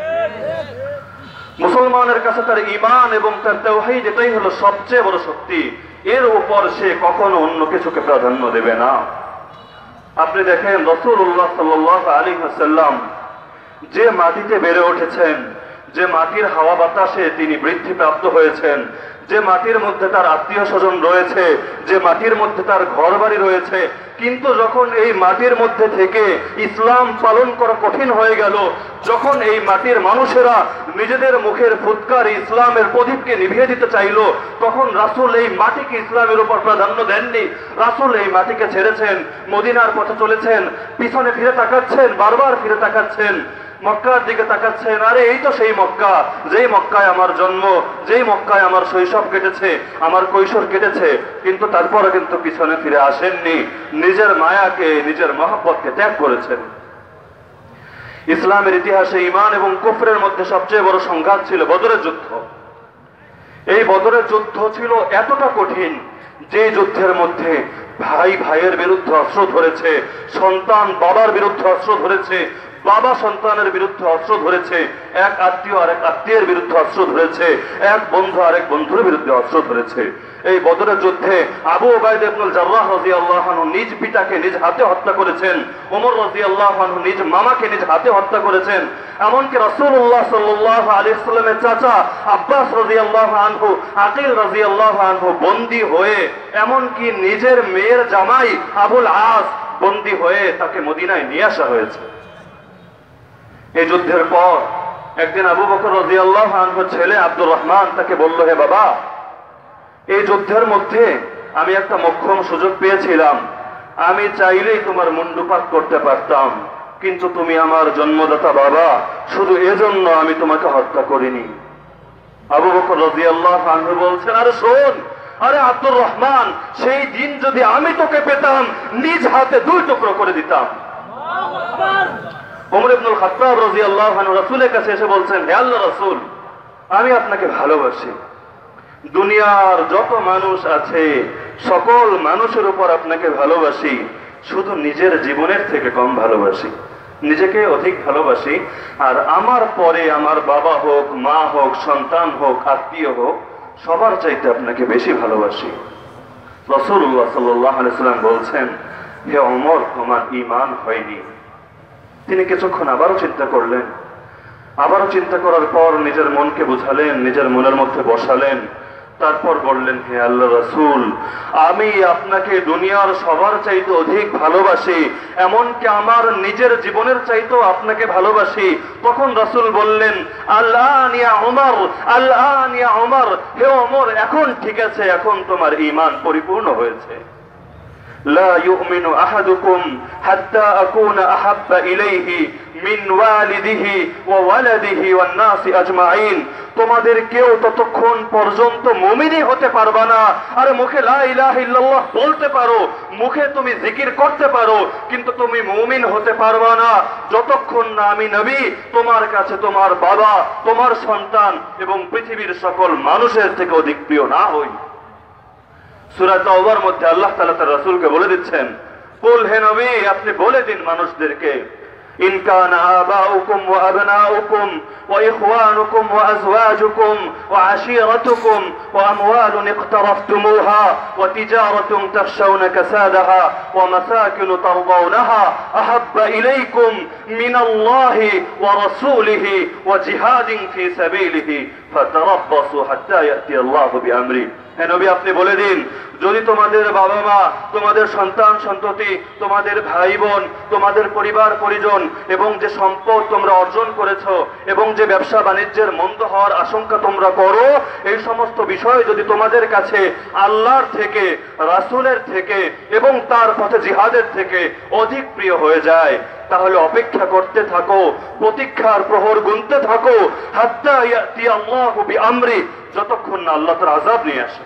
মুসলমানের কাছে তার ঈমান এবং তার তাওহীদ এটাই হলো সবচেয়ে বড় শক্তি। এর উপর সে কখনো অন্য কিছুকে প্রাধান্য দেবে না। আপনি দেখেন রাসূলুল্লাহ সাল্লাল্লাহু আলাইহি ওয়াসাল্লাম যে মাটিতে বেড়ে উঠেছেন, যে মাটির হাওয়া বাতাসে তিনি বৃদ্ধি প্রাপ্ত হয়েছেন, যে মাটির মধ্যে তার আত্মীয় স্বজন রয়েছে, যে মাটির মধ্যে তার ঘর বাড়ি রয়েছে, কিন্তু যখন এই মাটির মধ্যে থেকে ইসলাম পালন করা কঠিন হয়ে গেল, যখন এই মাটির মানুষেরা নিজেদের মুখের ফুৎকার ইসলামের প্রদীপকে নিভিয়ে দিতে চাইল, তখন রাসূল এই মাটিকে ইসলামের উপর প্রাধান্য দেননি। রাসূল এই মাটিকে ছেড়েছেন, মদিনার পথে চলেছেন, পিছনে ফিরে তাকাচ্ছেন, বারবার ফিরে তাকাচ্ছেন, মক্কার দিকে তাকাচ্ছেন। আরে এই তো সেই মক্কা, যেই মক্কায় আমার জন্ম, যেই মক্কায় আমার শৈশব কেটেছে, আমার কৈশোর কেটেছে, কিন্তু তারপরে কিন্তু পিছনে ফিরে আসেননি, নিজের মায়াকে, নিজের মহব্বতকে ত্যাগ করেছেন। ইসলামের ইতিহাসে ঈমান এবং কুফরের মধ্যে সবচেয়ে বড় সংঘাত ছিল বদরের যুদ্ধ। এই বদরের যুদ্ধ ছিল এতটা কঠিন যে যুদ্ধের মধ্যে ভাই ভাইয়ের বিরুদ্ধে অস্ত্র ধরেছে, সন্তান বাবার বিরুদ্ধে অস্ত্র ধরেছে, বাবা সন্তানের বিরুদ্ধে অস্ত্র ধরেছে, এক আত্মীয় আরেক আত্মীয়ের বিরুদ্ধে অস্ত্র ধরেছে, এক বন্ধু আরেক বন্ধুর বিরুদ্ধে অস্ত্র ধরেছে। এই বদরের যুদ্ধে আবু উবাইদা ইবনুল জাররাহ রাদিয়াল্লাহু আনহু নিজ পিতাকে নিজ হাতে হত্যা করেছেন, ওমর রাদিয়াল্লাহু আনহু নিজ মামাকে নিজ হাতে হত্যা করেছেন। এমনকি রাসূলুল্লাহ সাল্লাল্লাহু আলাইহি ওয়াসাল্লামের চাচা আব্বাস রাদিয়াল্লাহু আনহু, আকিল রাদিয়াল্লাহু আনহু বন্দী হয়ে, এমনকি নিজের মেয়ের জামাই আবুল আস বন্দী হয়ে তাকে মদিনায় নিয়ে আসা হয়েছে। এই যুদ্ধের পর একদিন আবু বকর রাদিয়াল্লাহু আনহুর ছেলে আব্দুর রহমান তাকে বলল, হে বাবা, এই যুদ্ধের মধ্যে আমি একটা মোক্ষম সুযোগ পেয়েছিলাম, আমি চাইলেই তোমার মুন্ডুপাত করতে পারতাম, কিন্তু তুমি আমার জন্মদাতা বাবা, শুধু এজন্য আমি তোমাকে হত্যা করিনি। আবু বকর রাদিয়াল্লাহু আনহু বলছেন, আরে শোন, আরে আব্দুর রহমান, সেই দিন যদি আমি তোকে পেতাম নিজ হাতে দুই টুকরো করে দিতাম। ওমর ইবনুল খাত্তাব রাদিয়াল্লাহু আনহু রাসূলের কাছে এসে বলছেন, হে আল্লাহর রাসূল, আমি আপনাকে ভালোবাসি, দুনিয়ার যত মানুষ আছে সকল মানুষের উপর আপনাকে ভালোবাসি, শুধু নিজের জীবনের থেকে কম ভালোবাসি, নিজেকে অধিক ভালোবাসি, আর আমার পরে আমার বাবা হোক, মা হোক, সন্তান হোক, আত্মীয় হোক, সবার চাইতে আপনাকে বেশি ভালোবাসি। রাসূলুল্লাহ সাল্লাল্লাহু আলাইহি ওয়াসাল্লাম বলছেন, হে ওমর, তোমার ঈমান হয়নি। তিনি কিছুক্ষণ আবারও চিন্তা করলেন, আবারও চিন্তা করার পর নিজের মনকে বুঝালেন, নিজের মনের মধ্যে বসালেন, তারপর বললেন, হে আল্লাহ রাসূল, আমি আপনাকে দুনিয়ার সবার চাইতে অধিক ভালোবাসি, এমনকি আমার নিজের জীবনের চাইতেও আপনাকে ভালোবাসি। তখন রাসূল বললেন, আল্লান ইয়া ওমর, আল্লান ইয়া ওমর, হে ওমর, এখন ঠিক আছে, এখন তোমার ঈমান পরিপূর্ণ হয়েছে। লা ইউমিনু আহাদুকুম হাত্তা আকুনা আহাব্বা ইলাইহি মিন ওয়ালিদিহি ওয়া ওয়ালাদিহি ওয়ান নাসি আজমাইন। তোমাদের কেউ ততক্ষণ পর্যন্ত মুমিনই হতে পারবা না। আরে মুখে লা ইলাহা ইল্লাল্লাহ বলতে পারো, মুখে তুমি জিকির করতে পারো, কিন্তু তুমি মুমিন হতে পারবা না যতক্ষণ না আমি নবী তোমার কাছে তোমার বাবা, তোমার সন্তান এবং পৃথিবীর সকল মানুষের থেকে অধিক প্রিয় না হই। সূরা তাওবার মধ্যে আল্লাহ তাআলা তার রাসূলকে বলে দিচ্ছেন, কুল, হে নবী, আপনি বলে দিন মানুষদেরকে, ইন কানা আবাউকুম ওয়া আবনাউকুম ওয়া ইখওয়ানুকুম ওয়া আজওয়াজুকুম ওয়া আশীরাতুকুম ওয়া আমওয়ালুন ইকতারাফতুমুহা ওয়া তিজারাতুন তাখশাউনা কাসাদাহা ওয়া মাসাকিন তারদাউনাহা আহাব্বা ইলাইকুম মিনাল্লাহি ওয়া রাসূলিহি ওয়া জিহাদিন ফি সাবিলিহি ফাতারাব্বাসু হাত্তা ইয়াতি আল্লাহু বিআমরি। হে নবী, আপনি বলে দিন, যদি তোমাদের বাবা মা, তোমাদের সন্তান সন্ততি, তোমাদের ভাই বোন, তোমাদের পরিবার পরিজন এবং যে সম্পদ তোমরা অর্জন করেছো এবং যে ব্যবসা বাণিজ্যের মন্দ হওয়ার আশঙ্কা তোমরা করো, এই সমস্ত বিষয় যদি তোমাদের কাছে আল্লাহর থেকে, রাসূলের থেকে এবং তার পথে জিহাদের থেকে অধিক প্রিয় হয়ে যায়, তাহলে অপেক্ষা করতে থাকো, প্রতীক্ষার প্রহর গুনতে থাকো, হাত্তা ইয়াতি আল্লাহু বিআমরি, যতক্ষণ না আল্লাহ তার আযাব নিয়ে আসে।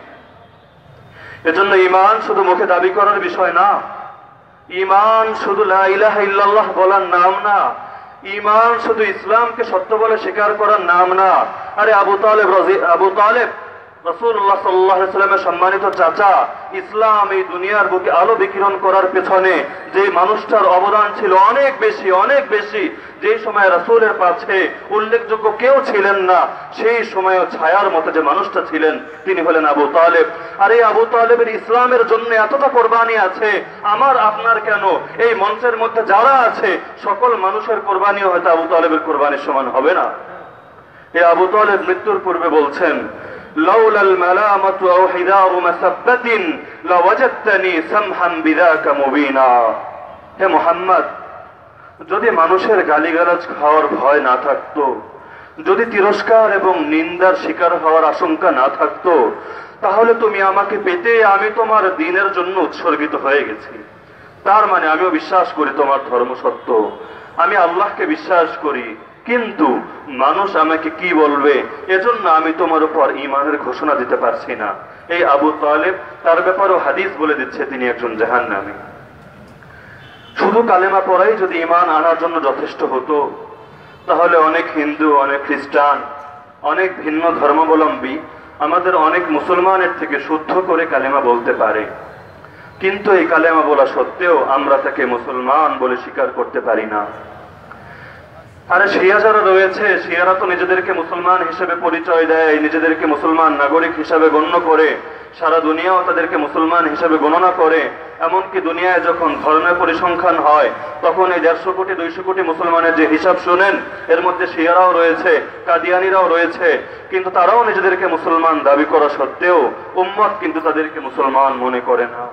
এজন্য ঈমান শুধু মুখে দাবি করার বিষয় না, ঈমান শুধু লা ইলাহা ইল্লাল্লাহ বলার নাম না, ঈমান শুধু ইসলামকে সত্য বলে স্বীকার করার নাম না। আরে আবু তালেব রাজি আবু তালেব রাসূলুল্লাহ সাল্লাল্লাহু আলাইহি ওয়াসাল্লামের সম্মানিত চাচা, ইসলাম এই দুনিয়ার বুকে আলো বিকিরণ করার পেছনে যে মানুষটার অবদান ছিল অনেক বেশি, অনেক বেশি, যে সময় রাসূলের পাশে উল্লেখযোগ্য কেউ ছিলেন না, সেই সময়ও ছায়ার মতো যে মানুষটা ছিলেন তিনি হলেন আবু তালেব। আর এই আবু তালেবের ইসলামের জন্য এতটা কোরবানি আছে, আমার আপনার কেন, এই মঞ্চের মধ্যে যারা আছে সকল মানুষের কোরবানিও হয়তো আবু তালেবের কোরবানির সমান হবে না। এই আবু তালেব মৃত্যুর পূর্বে বলছেন, লাউলাল মালামাতু আও হিদারু মাসাব্বাতিন লাওয়াজাদতানি সামহান বিযাকা মুবিনা। হে মুহাম্মদ, যদি মানুষের গালিগালাজ খাওয়ার ভয় না থাকতো, যদি তিরস্কার এবং নিন্দার শিকার হওয়ার আশঙ্কা না থাকতো, তাহলে তুমি আমাকে পেতে আমি তোমার দ্বীনের জন্য উৎসর্গিত হয়ে গেছি। তার মানে আমিও বিশ্বাস করি তোমার ধর্ম সত্য, আমি আল্লাহকে বিশ্বাস করি, কিন্তু মানুষ আমাকে কি বলবে এজন্য আমি তোমার উপর ঈমানের ঘোষণা দিতে পারছি না। এই আবু তালেব, তার ব্যাপারেও হাদিস বলে দিচ্ছে তিনি একজন জাহান্নামী। শুধু কালেমা পড়াই যদি ঈমান আনার জন্য যথেষ্ট হতো, তাহলে অনেক হিন্দু, অনেক খ্রিস্টান, অনেক ভিন্ন ধর্মাবলম্বী আমাদের অনেক মুসলমানের থেকে শুদ্ধ করে কালেমা বলতে পারে, কিন্তু এই কালেমা বলা সত্ত্বেও আমরা তাকে মুসলমান বলে স্বীকার করতে পারি না। আরে শিয়া যারা রয়েছে, শিয়ারা তো নিজেদেরকে মুসলমান হিসেবে পরিচয় দেয়, নিজেদেরকে মুসলমান নাগরিক হিসাবে গণ্য করে, সারা দুনিয়াও তাদেরকে মুসলমান হিসেবে গণনা করে। এমনকি দুনিয়ায় যখন ধর্মের পরিসংখ্যান হয়, তখন এই দেড়শো কোটি দুইশো কোটি মুসলমানের যে হিসাব শুনেন, এর মধ্যে শিয়ারাও রয়েছে, কাদিয়ানিরাও রয়েছে, কিন্তু তারাও নিজেদেরকে মুসলমান দাবি করা সত্ত্বেও উম্মত কিন্তু তাদেরকে মুসলমান মনে করে না।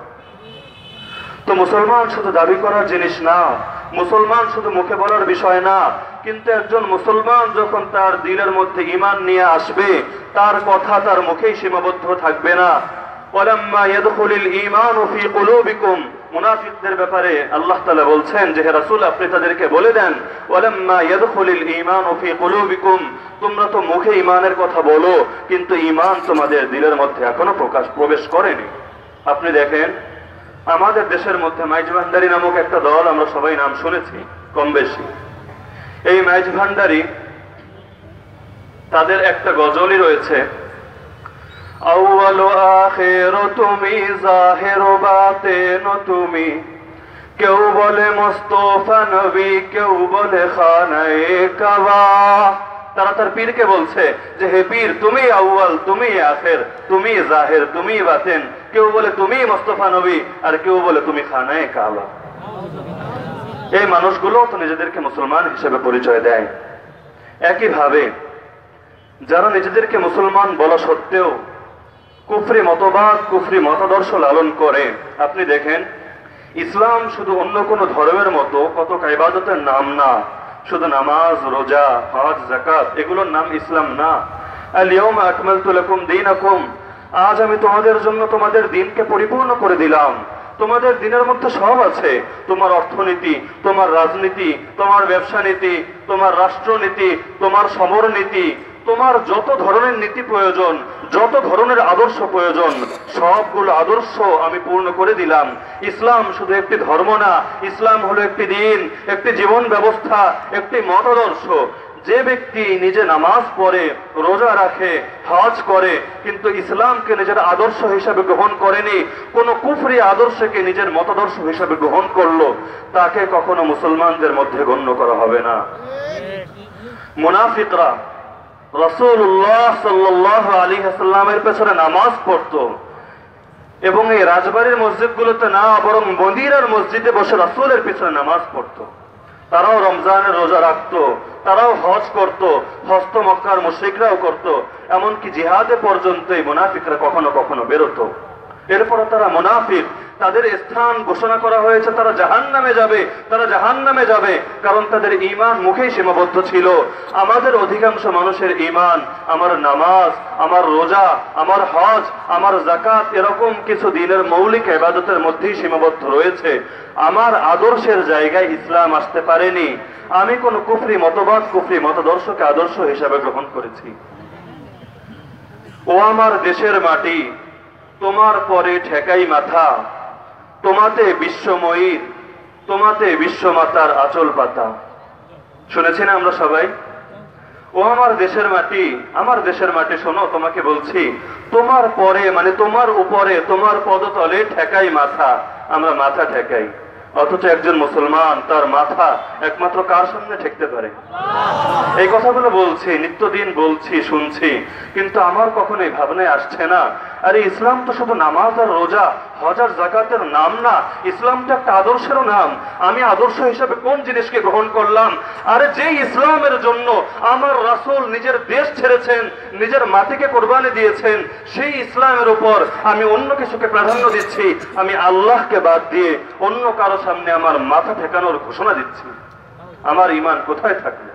তো মুসলমান শুধু দাবি করার জিনিস না, মুসলমান শুধু মুখে বলার বিষয় না, কিন্তু একজন মুসলমান যখন তার দিলের মধ্যে ঈমান নিয়ে আসবে, তার কথা তার মুখেই সীমাবদ্ধ থাকবে না। ওয়ালাম্মা ইয়াদখুলুল ঈমানু ফী কুলুবিকুম, মুনাফিকদের ব্যাপারে আল্লাহ তাআলা বলছেন যে হে রাসূল, আপনি তাদেরকে বলে দেন, ওয়ালাম্মা ইয়াদখুলুল ঈমানু ফী কুলুবিকুম, তোমরা তো মুখে ঈমানের কথা বলো, কিন্তু ঈমান তোমাদের দিলের মধ্যে এখনো প্রকাশ প্রবেশ করেনি। আপনি দেখেন, আমাদের দেশের মধ্যে মাইজ ভান্ডারী নামক একটা দল, আমরা সবাই নাম শুনেছি কম বেশি। এই মাইজ ভান্ডারী, তাদের একটা গজলই রয়েছে, আউয়াল আখির তুমি, জাহির বাতিন তুমি, কেউ বলে মুস্তাফা নবী, কেউ বলে খানায়ে কাবা। তারা তার পীরকে বলছে যে হে পীর, তুমি আউয়াল, তুমি আখির, তুমি জাহির, তুমি বাতিন, কেউ বলে তুমি মুস্তাফা নবী, আর কেউ বলে তুমি খানায়ে কাবা। এই মানুষগুলো তো নিজেদেরকে মুসলমান হিসেবে পরিচয় দেয়। একইভাবে যারা নিজেদেরকে মুসলমান বলা সত্ত্বেও কুফরি মতবাদ, কুফরি মতাদর্শ লালন করে, আপনি দেখেন ইসলাম শুধু অন্য কোনো ধর্মের মতো কত ইবাদতের নাম না, শুধু নামাজ, রোজা, হজ, যাকাত, এগুলোর নাম ইসলাম না। আল ইয়াউমা আকমালতু লাকুম দীনাকুম, আজ আমি তোমাদের জন্য তোমাদের দিনকে পরিপূর্ণ করে দিলাম। তোমাদের দিনের মধ্যে সব আছে, তোমার অর্থনীতি, তোমার রাজনীতি, তোমার ব্যবসা নীতি, তোমার রাষ্ট্রনীতি, তোমার সমরনীতি, তোমার যত ধরনের নীতি প্রয়োজন, যত ধরনের আদর্শ প্রয়োজন, সবগুলো আদর্শ আমি পূর্ণ করে দিলাম। ইসলাম শুধু একটি ধর্ম না, ইসলাম হলো একটি দিন, একটি জীবন ব্যবস্থা, একটি মতাদর্শ। যে ব্যক্তি নিজে নামাজ পড়ে, রোজা রাখে, হজ করে, কিন্তু ইসলামকে নিজের আদর্শ হিসাবে গ্রহণ করেনি, কোন কুফরি আদর্শকে নিজের মতাদর্শ হিসাবে গ্রহণ করলো, তাকে কখনো মুসলমানদের মধ্যে গণ্য করা হবে না। মুনাফিকরা রাসূলুল্লাহ সাল্লাল্লাহু আলাইহি ওয়াসাল্লামের পেছনে নামাজ পড়তো এবং এই রাজবাড়ির মসজিদগুলোতে না, বরং মদিনার মসজিদে বসে রাসূলের পেছনে নামাজ পড়তো। তারাও রমজানের রোজা রাখতো, তারাও হজ করত, হজ তো মক্কার মুশরিকরাও করত, এমনকি জিহাদে পর্যন্ত এই মুনাফিকরা কখনো কখনো বেরোতো। এরপরে তারা মুনাফিক, তাদের স্থান ঘোষণা করা হয়েছে তারা জাহান্নামে যাবে, তারা জাহান্নামে যাবে, কারণ তাদের ঈমান মুখেই সীমাবদ্ধ ছিল। আমাদের অধিকাংশ মানুষের ঈমান আমার নামাজ, আমার রোজা, আমার হজ, আমার যাকাত এরকম কিছু দিনের মৌলিক ইবাদতের মধ্যেই সীমাবদ্ধ রয়েছে। আমার আদর্শের জায়গায় ইসলাম আসতে পারেনি। আমি কোন কুফরি মতবাদ, কুফরি মতাদর্শকে আদর্শ হিসাবে গ্রহণ করেছি। ও আমার দেশের মাটি, তোমার পরে ঠেকাই মাথা, তোমাতে বিশ্বময়ীর, তোমাতে বিশ্বমাতার আঁচল পাতা। শুনেছি না আমরা সবাই? ও আমার দেশের মাটি, আমার দেশের মাটি শোনো, তোমাকে বলছি, তোমার পরে মানে তোমার উপরে, তোমার পদতলে ঠেকাই মাথা। আমরা মাথা ঠেকাই, অথচ একজন মুসলমান তার মাথা একমাত্র কার সামনে ঠেকতে পারে? এই কথাগুলো বলছি, নিত্যদিন বলছি, শুনছি, কিন্তু আমার কখনোই ভাবনায় আসছে না, আরে ইসলাম তো শুধু নামাজ আর রোজা, হজ আর যাকাতের নাম না, ইসলাম তো একটা আদর্শেরও নাম। আমি আদর্শ হিসেবে কোন জিনিসকে গ্রহণ করলাম? আরে যে ইসলামের জন্য আমার রাসূল নিজের দেশ ছেড়েছেন, নিজের মাটিকে কোরবানি দিয়েছেন, সেই ইসলামের উপর আমি অন্য কিছুকে প্রাধান্য দিচ্ছি। আমি আল্লাহকে বাদ দিয়ে অন্য কারো সামনে আমার মাথা ঠেকানোর ঘোষণা দিচ্ছি। আমার ঈমান কোথায় থাকলো?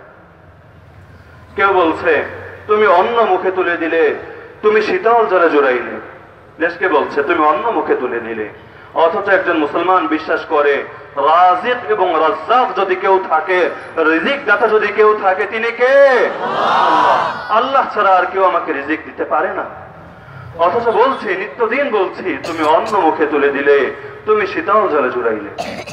কেউ বলছে তুমি অন্য মুখে তুলে দিলে, তুমি শীতল জলে জোড়াইলে। দেশকে বলছে তুমি অন্য মুখে তুলে দিলে, অথচ একজন মুসলমান বিশ্বাস করে রাজিক এবং রাজ্জাক যদি কেউ থাকে, রিজিক দাতা যদি কেউ থাকে, তিনি কে? আল্লাহ ছাড়া আর কেউ আমাকে রিজিক দিতে পারে না। অথচ বলছি, নিত্যদিন বলছি, তুমি অন্য মুখে তুলে দিলে, তুমি শীতল জলে জুড়াইলে।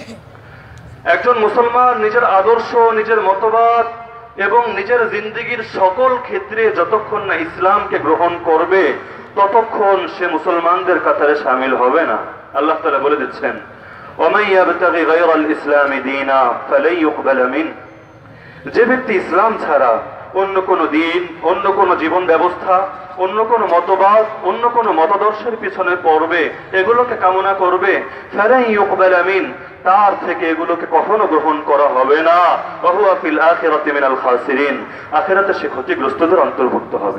একজন মুসলমান নিজের আদর্শ, নিজের মতবাদ এবং নিজের জিন্দেগির সকল ক্ষেত্রে যতক্ষণ না ইসলামকে গ্রহণ করবে, ততক্ষণ সে মুসলমানদের কাতারে শামিল হবে না। আল্লাহ তাআলা বলে দিচ্ছেন, ওয়ামান ইয়াবতাগি গায়রাল ইসলামি দীনা ফালাই ইউকবাল মিন। যে ব্যক্তি ইসলাম ছাড়া অন্য কোন দিন, অন্য কোন জীবন ব্যবস্থা, অন্য কোন মতবাদ, অন্য কোন মতাদর্শের পিছনে পড়বে, এগুলোকে কামনা করবে, ফালাই ইউকবাল মিন, তার থেকে এগুলোকে কখনো গ্রহণ করা হবে না। ওয়া হুয়া ফিল আখিরাতি মিনাল খাসিরিন, আখিরাতে সে ক্ষতিগ্রস্তদের অন্তর্ভুক্ত হবে।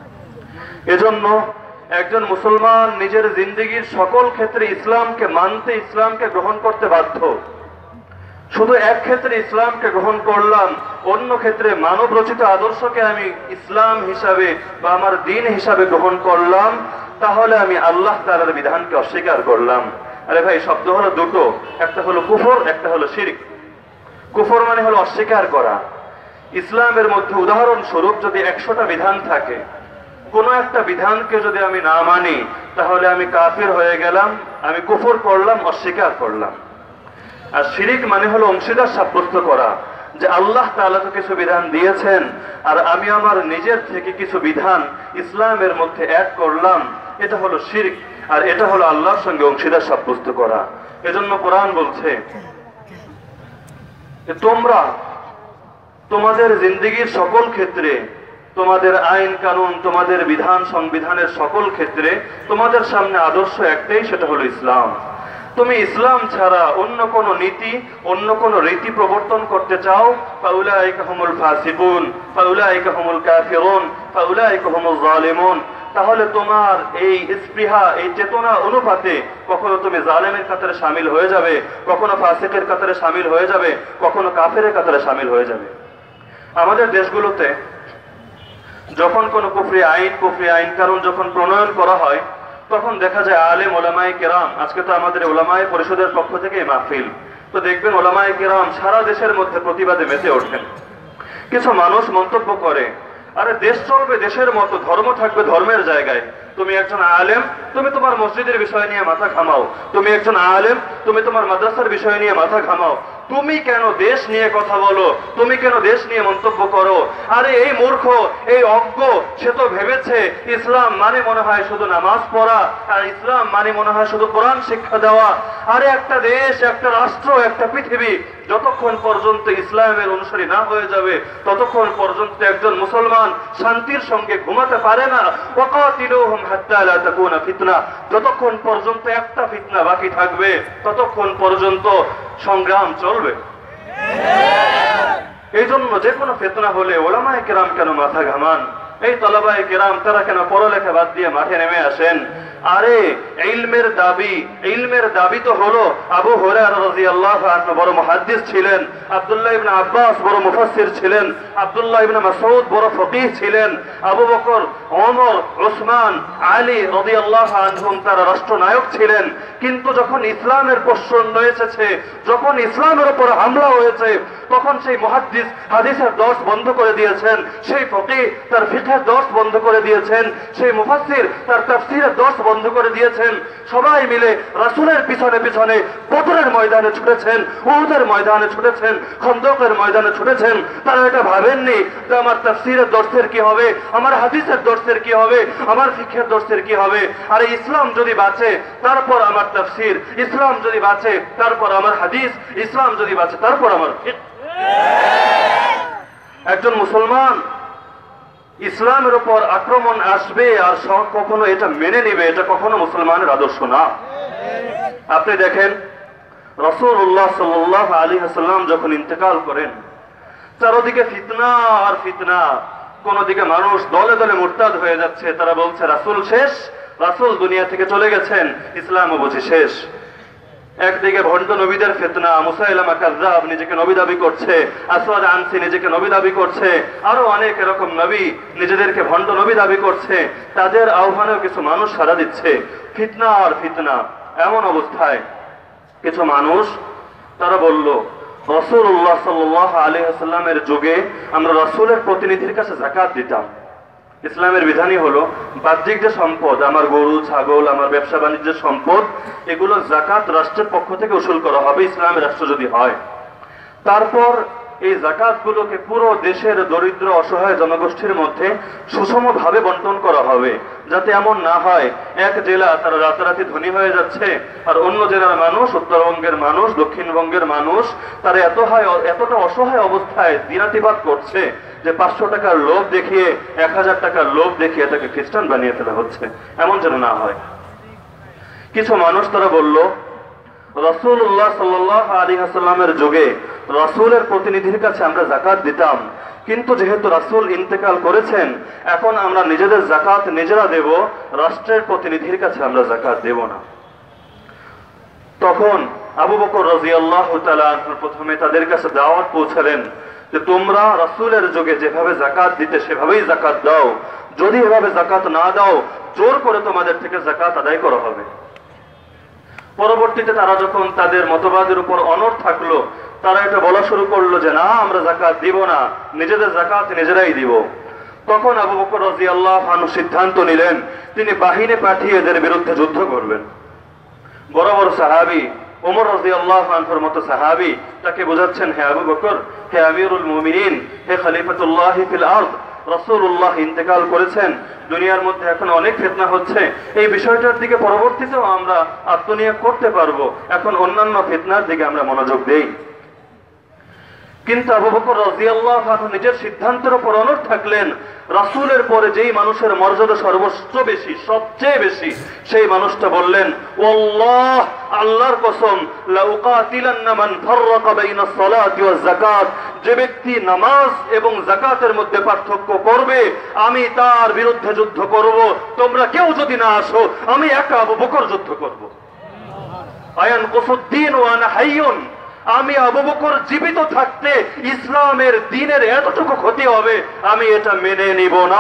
এজন্য একজন মুসলমান নিজের জিন্দেগির সকল ক্ষেত্রে ইসলামকে মানতে, ইসলামকে গ্রহণ করতে বাধ্য। শুধু এক ক্ষেত্রে ইসলামকে গ্রহণ করলাম, অন্য ক্ষেত্রে মানব রচিত আদর্শকে আমি ইসলাম হিসাবে বা আমার দিন হিসাবে গ্রহণ করলাম, তাহলে আমি আল্লাহ তাআলার বিধানকে অস্বীকার করলাম। আরে ভাই, শব্দ হলো দুটো, একটা হলো কুফর, একটা হলো শিরক। কুফর মানে হলো অস্বীকার করা। ইসলামের মধ্যে উদাহরণস্বরূপ যদি একশোটা বিধান থাকে, কোনো একটা বিধানকে যদি আমি না মানি, তাহলে আমি কাফির হয়ে গেলাম, আমি কুফর করলাম, অস্বীকার করলাম। আর শিরিক মানে হলো অংশীদার সাব্যস্ত করা, যে আল্লাহ তাআলা তো কিছু বিধান দিয়েছেন আর আমি আমার নিজের থেকে কিছু বিধান ইসলামের মধ্যে অ্যাড করলাম, এটা হলো শিরক। আর এটা হলো আল্লাহর সঙ্গে অংশীদার সাব্যস্ত করা। এজন্য কোরআন বলছে, তোমরা তোমাদের জিন্দেগির সকল ক্ষেত্রে, তোমাদের আইন কানুন, তোমাদের বিধান সংবিধানের সকল ক্ষেত্রে তোমাদের সামনে আদর্শ একটাই, সেটা হলো ইসলাম। তুমি ইসলাম ছাড়া অন্য কোন নীতি, অন্য কোন রীতি প্রবর্তন করতে চাও, ফাউলাইকা হুমুল ফাসিকুন, ফাউলাইকা হুমুল কাফিরুন, ফাউলাইকা হুমুল জালিমুন, তাহলে তোমার এই স্পৃহা, এই চেতনা অনুপাতে কখনো তুমি জালেমের কাতারে শামিল হয়ে যাবে, কখনো ফাসিকের কাতারে শামিল হয়ে যাবে, কখনো কাফেরের কাতারে শামিল হয়ে যাবে। আমাদের দেশগুলোতে যখন কোন কুফরি আইন, কুফরি আইন কানুন যখন প্রণয়ন করা হয়, তখন দেখা যায় আলেম ওলামায়ে কেরাম, আজকে তো আমাদের ওলামায়ে পরিষদের পক্ষ থেকে মাহফিল, তো দেখবেন ওলামায়ে কেরাম সারা দেশের মধ্যে প্রতিবাদে মেতে ওঠেন। কিছু মানুষ মন্তব্য করে, আরে দেশ চলবে দেশের মতো, ধর্ম থাকবে ধর্মের জায়গায়। তুমি একজন আলেম, তুমি তোমার মসজিদের বিষয় নিয়ে মাথা ঘামাও, তুমি একজন আলেম, তুমি তোমার মাদ্রাসার বিষয় নিয়ে মাথা ঘামাও, তুমি কেন দেশ নিয়ে কথা বলো, তুমি কেন দেশ নিয়ে মন্তব্য করো? আরে এই মূর্খ, এই অজ্ঞ, সে তো ভেবেছে ইসলাম মানে মনে হয় শুধু নামাজ পড়া, আর ইসলাম মানে মনে হয় শুধু কোরআন শিক্ষা দেওয়া। আরে একটা দেশ, একটা রাষ্ট্র, একটা পৃথিবী যতক্ষণ পর্যন্ত ইসলামের অনুসারী না হয়ে যাবে, ততক্ষণ পর্যন্ত একজন মুসলমান শান্তির সঙ্গে ঘুমাতে পারে না। ওয়াকাতিলুহুম হাত্তা লা তাকুনা ফিতনা, যতক্ষণ পর্যন্ত একটা ফিতনা বাকি থাকবে, ততক্ষণ পর্যন্ত সংগ্রাম চলবে। এই জন্য যে কোনো ফিতনা হলে ওলামায়ে কেরাম কেন মাথা ঘামান, এই তলাবায়ে কেরাম তারা কেন পড়ালেখা বাদ দিয়ে মাঠে নেমে আসেন? আরে ইলমের দাবি, ইলমের দাবি তো হলো আবু হুরায়রা রাদিয়াল্লাহু আনহু বড় মুহাদ্দিস ছিলেন, আব্দুল্লাহ ইবনে আব্বাস বড় মুফাসসির ছিলেন, আব্দুল্লাহ ইবনে মাসউদ বড় ফকিহ ছিলেন, আবু বকর, ওমর, উসমান, আলী রাদিয়াল্লাহু আনহুম তারা রাষ্ট্রনায়ক ছিলেন। কিন্তু যখন ইসলামের প্রশ্ন এসেছে, যখন ইসলামের উপর হামলা হয়েছে, তখন সেই মুহাদ্দিস হাদিসের দর্স বন্ধ করে দিয়েছেন, সেই ফকিহ তার ফিকহের দর্স বন্ধ করে দিয়েছেন, সেই মুফাসসির তার তাফসীরের দর্স বন্ধ করে দিয়েছেন। সবাই মিলে রাসূলের পিছনে পিছনে বদরের ময়দানে ছুটেছেন, উহুদের ময়দানে ছুটেছেন, খন্দকের ময়দানে ছুটেছেন। তারা এটা ভাবেননি যে আমার তাফসীরের দর্সের কি হবে, আমার হাদিসের দর্সের কি হবে, আমার ফিকহের দর্সের কি হবে। আর ইসলাম যদি বাঁচে তারপর আমার তাফসীর, ইসলাম যদি বাঁচে তারপর আমার হাদিস, ইসলাম যদি বাঁচে তারপর আমার ফিকহ। একজন মুসলমান ইসলামের উপর আক্রমণ আসবে আর কখনো এটা মেনে নেবে, এটা কখনো মুসলমানের আদর্শ না। আপনি দেখেন রাসূলুল্লাহ সাল্লাল্লাহু আলাইহি ওয়াসাল্লাম যখন ইন্তেকাল করেন, চারদিকে ফিতনা আর ফিতনা। কোন দিকে মানুষ দলে দলে মুরতাদ হয়ে যাচ্ছে, তারা বলছে রাসূল শেষ, রাসূল দুনিয়া থেকে চলে গেছেন, ইসলামও বুঝি শেষ। একদিকে ভণ্ড নবীদের ফিতনা, মুসাইলামা কাযযাব নিজেকে নবী দাবি করছে, আসওয়াদ আনসি নিজেকে নবী দাবি করছে, আরো অনেক এরকম নবী নিজেদেরকে ভণ্ড নবী দাবি করছে। তাদের আহ্বানেও কিছু মানুষ সাড়া দিচ্ছে, ফিতনা আর ফিতনা। এমন অবস্থায় কিছু মানুষ তারা বলল, রাসূলুল্লাহ সাল্লাল্লাহু আলাইহি ওয়াসাল্লামের যুগে আমরা রাসূলের প্রতিনিধির কাছে যাকাত দিতাম। ইসলামের বিধানই হলো বাহ্যিক যে সম্পদ, আমার গরু ছাগল, আমার ব্যবসা বাণিজ্যের সম্পদ, এগুলো যাকাত রাষ্ট্রের পক্ষ থেকে উসুল করা হবে, ইসলামের রাষ্ট্র যদি হয়। তারপর এই যাকাতগুলোকে পুরো দেশের দরিদ্র অসহায় জনগোষ্ঠীর মধ্যে সুষমভাবে বন্টন করা হবে, যাতে এমন না হয় এক জেলা তারা রাতারাতি ধনী হয়ে যাচ্ছে আর অন্য জেলার মানুষ, উত্তরবঙ্গের মানুষ, দক্ষিণবঙ্গের মানুষ তারা এত এতটা অসহায় অবস্থায় দিনাতিপাত করছে যে পাঁচশো টাকার লোভ দেখিয়ে, এক হাজার টাকার লোভ দেখিয়ে তাকে খ্রিস্টান বানিয়ে ফেলা হচ্ছে। এমন যেন না হয়। কিছু মানুষ তারা বলল, রাসূলুল্লাহ সাল্লাল্লাহু আলাইহি ওয়াসাল্লামের যুগে রাসূলের প্রতিনিধির কাছে আমরা যাকাত দিতাম, কিন্তু যেহেতু রাসূল ইন্তেকাল করেছেন, এখন আমরা নিজেদের যাকাত নিজেরা দেব, রাষ্ট্রের প্রতিনিধির কাছে আমরা যাকাত দেব না। তখন আবু বকর রাদিয়াল্লাহু তাআলা আনহু প্রথমে তাদের কাছে দাওয়াত পৌঁছালেন যে তোমরা রাসূলের যুগে যেভাবে যাকাত দিতে সেভাবেই যাকাত দাও, যদি এভাবে যাকাত না দাও জোর করে তোমাদের থেকে যাকাত আদায় করা হবে। পরবর্তীতে তারা যখন তাদের মতবাদের উপর অনড় থাকলো, তারা এটা বলা শুরু করলো যে না, আমরা যাকাত দিব না, নিজেদের যাকাত নিজেরাই দিব। তখন আবু বকর রাদিয়াল্লাহু আনহু সিদ্ধান্ত নিলেন তিনি বাহিনী পাঠিয়ে এদের বিরুদ্ধে যুদ্ধ করবেন। বড় বড় সাহাবী, ওমর রাদিয়াল্লাহু আনহুর মতো সাহাবী তাকে বোঝাচ্ছেন, হে আবু বকর, হে আমিরুল মুমিনিন, হে খলিফাতুল্লাহ ফিল আরদ, রাসূলুল্লাহ ইন্তেকাল করেছেন, দুনিয়ার মধ্যে এখন অনেক ফিতনা হচ্ছে, এই বিষয়টার দিকে পরবর্তীতেও আমরা আত্মনিয়োগ করতে পারবো, এখন অন্যান্য ফিতনার দিকে আমরা মনোযোগ দেই। কিন্তু আবু বকর রাদিয়াল্লাহু আনহু নিজের সিদ্ধান্তের উপর অনড় থাকলেন। রাসূলের পরে যেই মানুষের মর্যাদা সর্বোচ্চ বেশি, সবচেয়ে বেশি, সেই মানুষটা বললেন, ওয়াল্লাহ, আল্লাহর কসম, লা উকাতিলান্না মান ফাররাকা বাইনাস সালাতি ওয়াজ যাকাত, যে ব্যক্তি নামাজ এবং যাকাতের মধ্যে পার্থক্য করবে আমি তার বিরুদ্ধে যুদ্ধ করব। তোমরা কেউ যদি না আসো আমি একা আবু বকর যুদ্ধ করব। আয়ান কুসুদ্দিন ওয়া আনা হাইয়ুন, আমি আবু বকর জীবিত থাকতে ইসলামের দ্বীনের এতটুকু ক্ষতি হবে আমি এটা মেনে নিব না।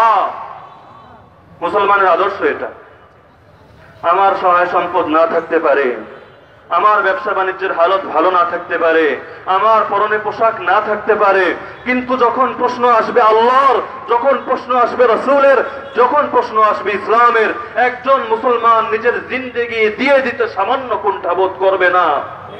মুসলমানের আদর্শ এটা। আমার সহায় সম্পদ না থাকতে পারে, আমার ব্যবসা বাণিজ্যের হালত ভালো না থাকতে পারে, আমার পরনে পোশাক না থাকতে পারে, কিন্তু যখন প্রশ্ন আসবে আল্লাহর, যখন প্রশ্ন আসবে রাসূলের, যখন প্রশ্ন আসবে ইসলামের, একজন মুসলমান নিজের জিন্দেগি দিয়ে দিতে সামান্য কুণ্ঠাবোধ করবে না।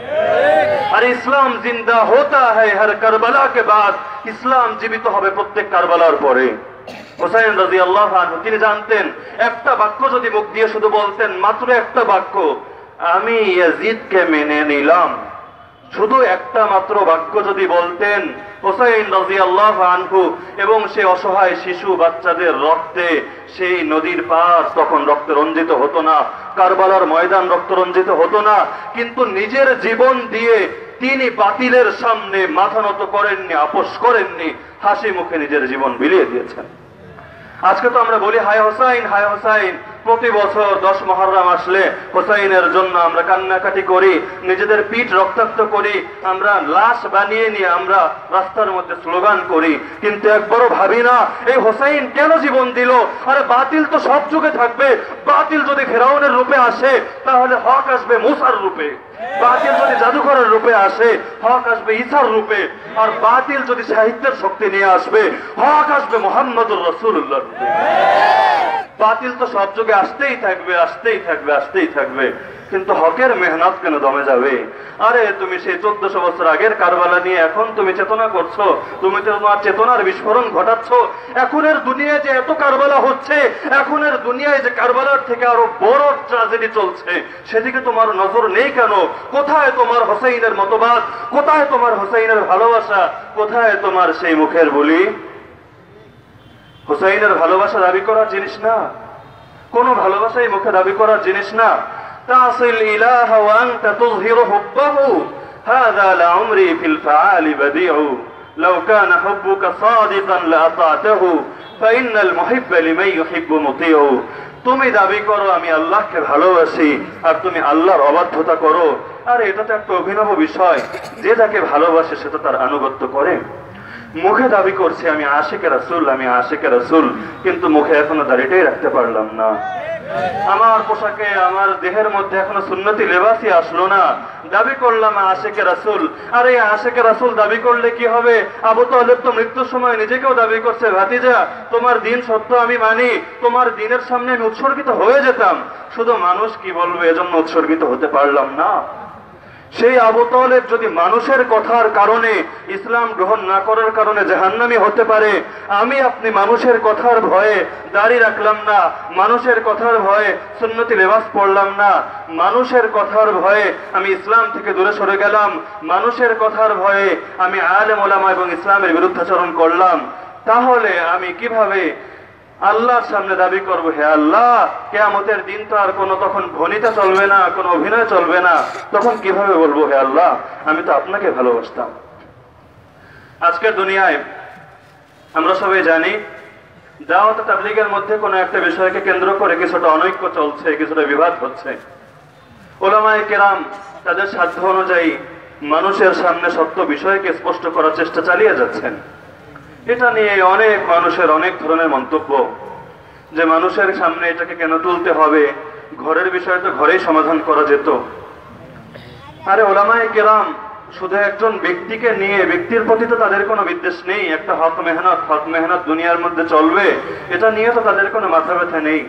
আর ইসলাম জিন্দা হোতা হ্যায় হর কারবালা কে বাদ, ইসলাম জীবিত হবে প্রত্যেক কারবালার পরে। হুসাইন রাদিয়াল্লাহু আনহু তিনি জানতেন, একটা বাক্য যদি মুখ দিয়ে শুধু বলতেন, মাত্র একটা বাক্য, আমি ইয়াজিদকে মেনে নিলাম, শুধু একটা মাত্র বাক্য যদি বলতেন, হুসাইন রাদিয়াল্লাহু আনহু এবং সে অসহায় শিশু বাচ্চাদের রক্তে সেই নদীর পার তখন রক্তে রঞ্জিত হতো না, কারবালার ময়দান রক্ত রঞ্জিত হতো না, কিন্তু নিজের জীবন দিয়ে তিনি বাতিলের সামনে মাথা নত করেননি, আপোষ করেননি, হাসি মুখে নিজের জীবন বিলিয়ে দিয়েছেন। আজকে তো আমরা বলি হায় হোসাইন, হায় হোসাইন। প্রতি বছর দশ মহররম আসলে হোসাইনের জন্য আমরা কান্নাকাটি করি, নিজেদের পিঠ রক্তাক্ত করি, আমরা লাশ বানিয়ে নিয়ে আমরা রাস্তার মধ্যে স্লোগান করি, কিন্তু একবারও ভাবি না এই হোসাইন কেন জীবন দিল। আরে বাতিল তো সব যুগে থাকবে। বাতিল যদি ফেরাউনের রূপে আসে তাহলে হক আসবে মুসার রূপে, বাতিল যদি জাদুঘরের রূপে আসে হক আসবে ঈসার রূপে, আর বাতিল যদি সাহিত্যের শক্তি নিয়ে আসবে হক আসবে মুহাম্মদুর রাসূলুল্লাহর রূপে। বাতিল তো সব যুগে আসতেই থাকবে, আসতেই থাকবে, আসতেই থাকবে, কিন্তু হকের মেহনত কেন দমে যাবে? আরে তুমি সেই চোদ্দশো বছর আগের কারবালা নিয়ে এখন তুমি চেতনা করছো, তুমি তো তোমার চেতনার বিস্ফোরণ ঘটাচ্ছ। এখনের দুনিয়ায় যে এত কারবালা হচ্ছে, এখনের দুনিয়ায় যে কারবালার থেকে আরো বড় ট্র্যাজেডি চলছে, সেদিকে তোমার নজর নেই কেন? কোথায় তোমার হোসাইনের মতবাদ? কোথায় তোমার হোসাইনের ভালোবাসা? কোথায় তোমার সেই মুখের বলি? হোসাইনের ভালোবাসা দাবি করার জিনিস না, কোন ভালোবাসাই মুখে দাবি করার জিনিস না। তাসিল ইলাহা ওয়া আনতা তুযহিরু হুব্বাহু হাযা লাউমরি ফিল ফাআলি বাদিউ লাউ কানা হুব্বুকা সাদিকান লাআতাতাহু ফাইন্নাল মুহিব্বা লিমান ইউহিব্বু মুতিউ। তুমি দাবি করো আমি আল্লাহকে ভালোবাসি, আর তুমি আল্লাহর অবাধ্যতা করো। আর এটা তো একটা অভিনব বিষয়, যে যাকে ভালোবাসে সে তো তার আনুগত্য করে। মুখে দাবি করছে আমি আশিকে রাসূল, আমি আশিকে রাসূল, কিন্তু মুখে এখনো দাড়িটাই রাখতে পারলাম না। আমার পোশাকে আমার দেহের মধ্যে এখনো সুন্নতি লেবাসই আসলো না। দাবি করলাম আশিকে রাসূল। আর এই আশিকে রাসূল দাবি করলে কি হবে? আবু তালেব তো মৃত্যুর সময় নিজেকেও দাবি করছে, ভাতিজা তোমার দিন সত্য আমি মানি, তোমার দিনের সামনে আমি উৎসর্গিত হয়ে যেতাম, শুধু মানুষ কি বলবে এজন্য উৎসর্গিত হতে পারলাম না। সেই আবু তালেব যদি মানুষের কথার কারণে, ইসলাম গ্রহণ না করার কারণে জাহান্নামী হতে পারে, আমি আপনি মানুষের কথার ভয়ে দাড়ি রাখলাম না, মানুষের কথার ভয়ে সুন্নতি লেবাস পড়লাম না, মানুষের কথার ভয়ে আমি ইসলাম থেকে দূরে সরে গেলাম, মানুষের কথার ভয়ে আমি আলেম ওলামা এবং ইসলামের বিরুদ্ধাচরণ করলাম, তাহলে আমি কিভাবে আল্লাহর সামনে দাবি করবো হে আল্লাহ? কিয়ামতের দিন তো আর কোনো তখন ভনিতা চলবে না, কোনো অভিনয় চলবে না, তখন কিভাবে বলবো হে আল্লাহ আমি তো আপনাকে ভালোবাসতাম। আজকের দুনিয়ায় আমরা সবাই জানি দাওয়াত তাবলীগের মধ্যে কোনো একটা বিষয়কে কেন্দ্র করে কিছুটা অনৈক্য চলছে, কিছুটা বিবাদ হচ্ছে। উলামায়ে কেরাম তাদের সাধ্য অনুযায়ী মানুষের সামনে সত্য বিষয়কে স্পষ্ট করার চেষ্টা চালিয়ে যাচ্ছেন। এটা নিয়ে অনেক মানুষের অনেক ধরনের মন্তব্য, যে মানুষের সামনে এটাকে কেন তুলতে হবে, ঘরের বিষয় তো ঘরেই সমাধান করা যেত। আরে ওলামায়ে কেরাম শুধু একজন ব্যক্তিকে নিয়ে, ব্যক্তির প্রতি তো তাদের কোনো বিদ্বেষ নেই, একটা হক মেহনত, হক মেহনত দুনিয়ার মধ্যে চলবে, এটা নিয়ে তো তাদের কোনো মাথা ব্যথা নেই।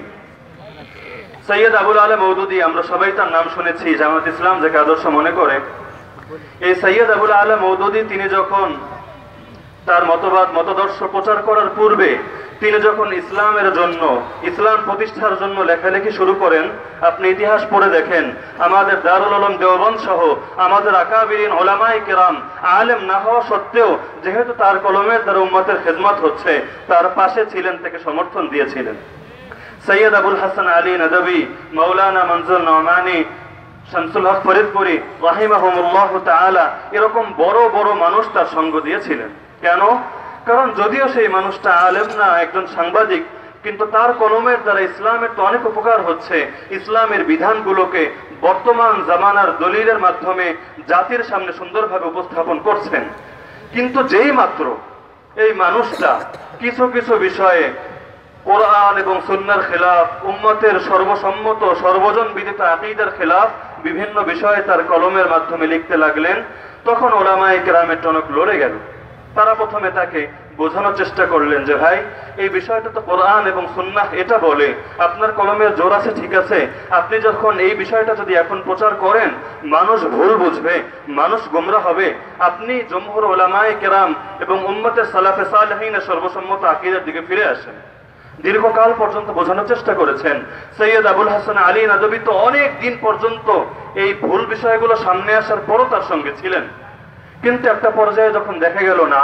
সৈয়দ আবুল আলা মওদুদী, আমরা সবাই তার নাম শুনেছি, জামাত ইসলাম যাকে আদর্শ মনে করে। এই সৈয়দ আবুল আলা মওদুদী তিনি যখন তার মতবাদ মতাদর্শ প্রচার করার পূর্বে তিনি যখন ইসলামের জন্য, ইসলাম প্রতিষ্ঠার জন্য লেখালেখি শুরু করেন, আপনি ইতিহাস পড়ে দেখেন আমাদের দারুল উলুম দেওবন্দ সহ আমাদের আকাবিরিন উলামায়ে কেরাম আলেম না হওয়া সত্ত্বেও যেহেতু তার কলমের দ্বারা উম্মতের খেদমত হচ্ছে, তার পাশে ছিলেন, তাকে সমর্থন দিয়েছিলেন। সৈয়দ আবুল হাসান আলী নদভী, মাওলানা মনজুর নোমানী, শামসুল হক ফরিদপুরি রাহিমাহুমুল্লাহ তাআলা, এরকম বড় বড় মানুষ তার সঙ্গ দিয়েছিলেন। কেন? কারণ যদিও সেই মানুষটা আলেম না, একজন সাংবাদিক, কিন্তু তার কলমের দ্বারা ইসলামের তো অনেক উপকার হচ্ছে। ইসলামের বিধানগুলোকে বর্তমান জামানার দলিলের মাধ্যমে জাতির সামনে সুন্দরভাবে উপস্থাপন করছেন। কিন্তু যেই মাত্র এই মানুষটা কিছু কিছু বিষয়ে কোরআন এবং সুন্নাহর খেলাফ, উম্মতের সর্বসম্মত সর্বজন বিদিত আকীদার খেলাফ বিভিন্ন বিষয়ে তার কলমের মাধ্যমে লিখতে লাগলেন, তখন উলামায়ে কেরামের টনক লড়ে গেল। তারা প্রথমে তাকে বোঝানোর চেষ্টা করলেন যে ভাই এই বিষয়টা তো কোরআন এবং সুন্নাহ এটা বলে, আপনার কলমের জোর আছে ঠিক আছে, আপনি যখন এই বিষয়টা যদি এখন প্রচার করেন মানুষ ভুল বুঝবে, মানুষ গোমরা হবে, আপনি জমহুর উলামায়ে কেরাম এবং উম্মতের সালাফে সালেহিনের সর্বসম্মত আকীদার দিকে ফিরে আসেন। দীর্ঘকাল পর্যন্ত বোঝানোর চেষ্টা করেছেন। সৈয়দ আবুল হাসান আলী নদভী তো অনেক দিন পর্যন্ত এই ভুল বিষয়গুলো সামনে আসার পরও তার সঙ্গে ছিলেন, কিন্তু একটা পর্যায়ে যখন দেখা গেল না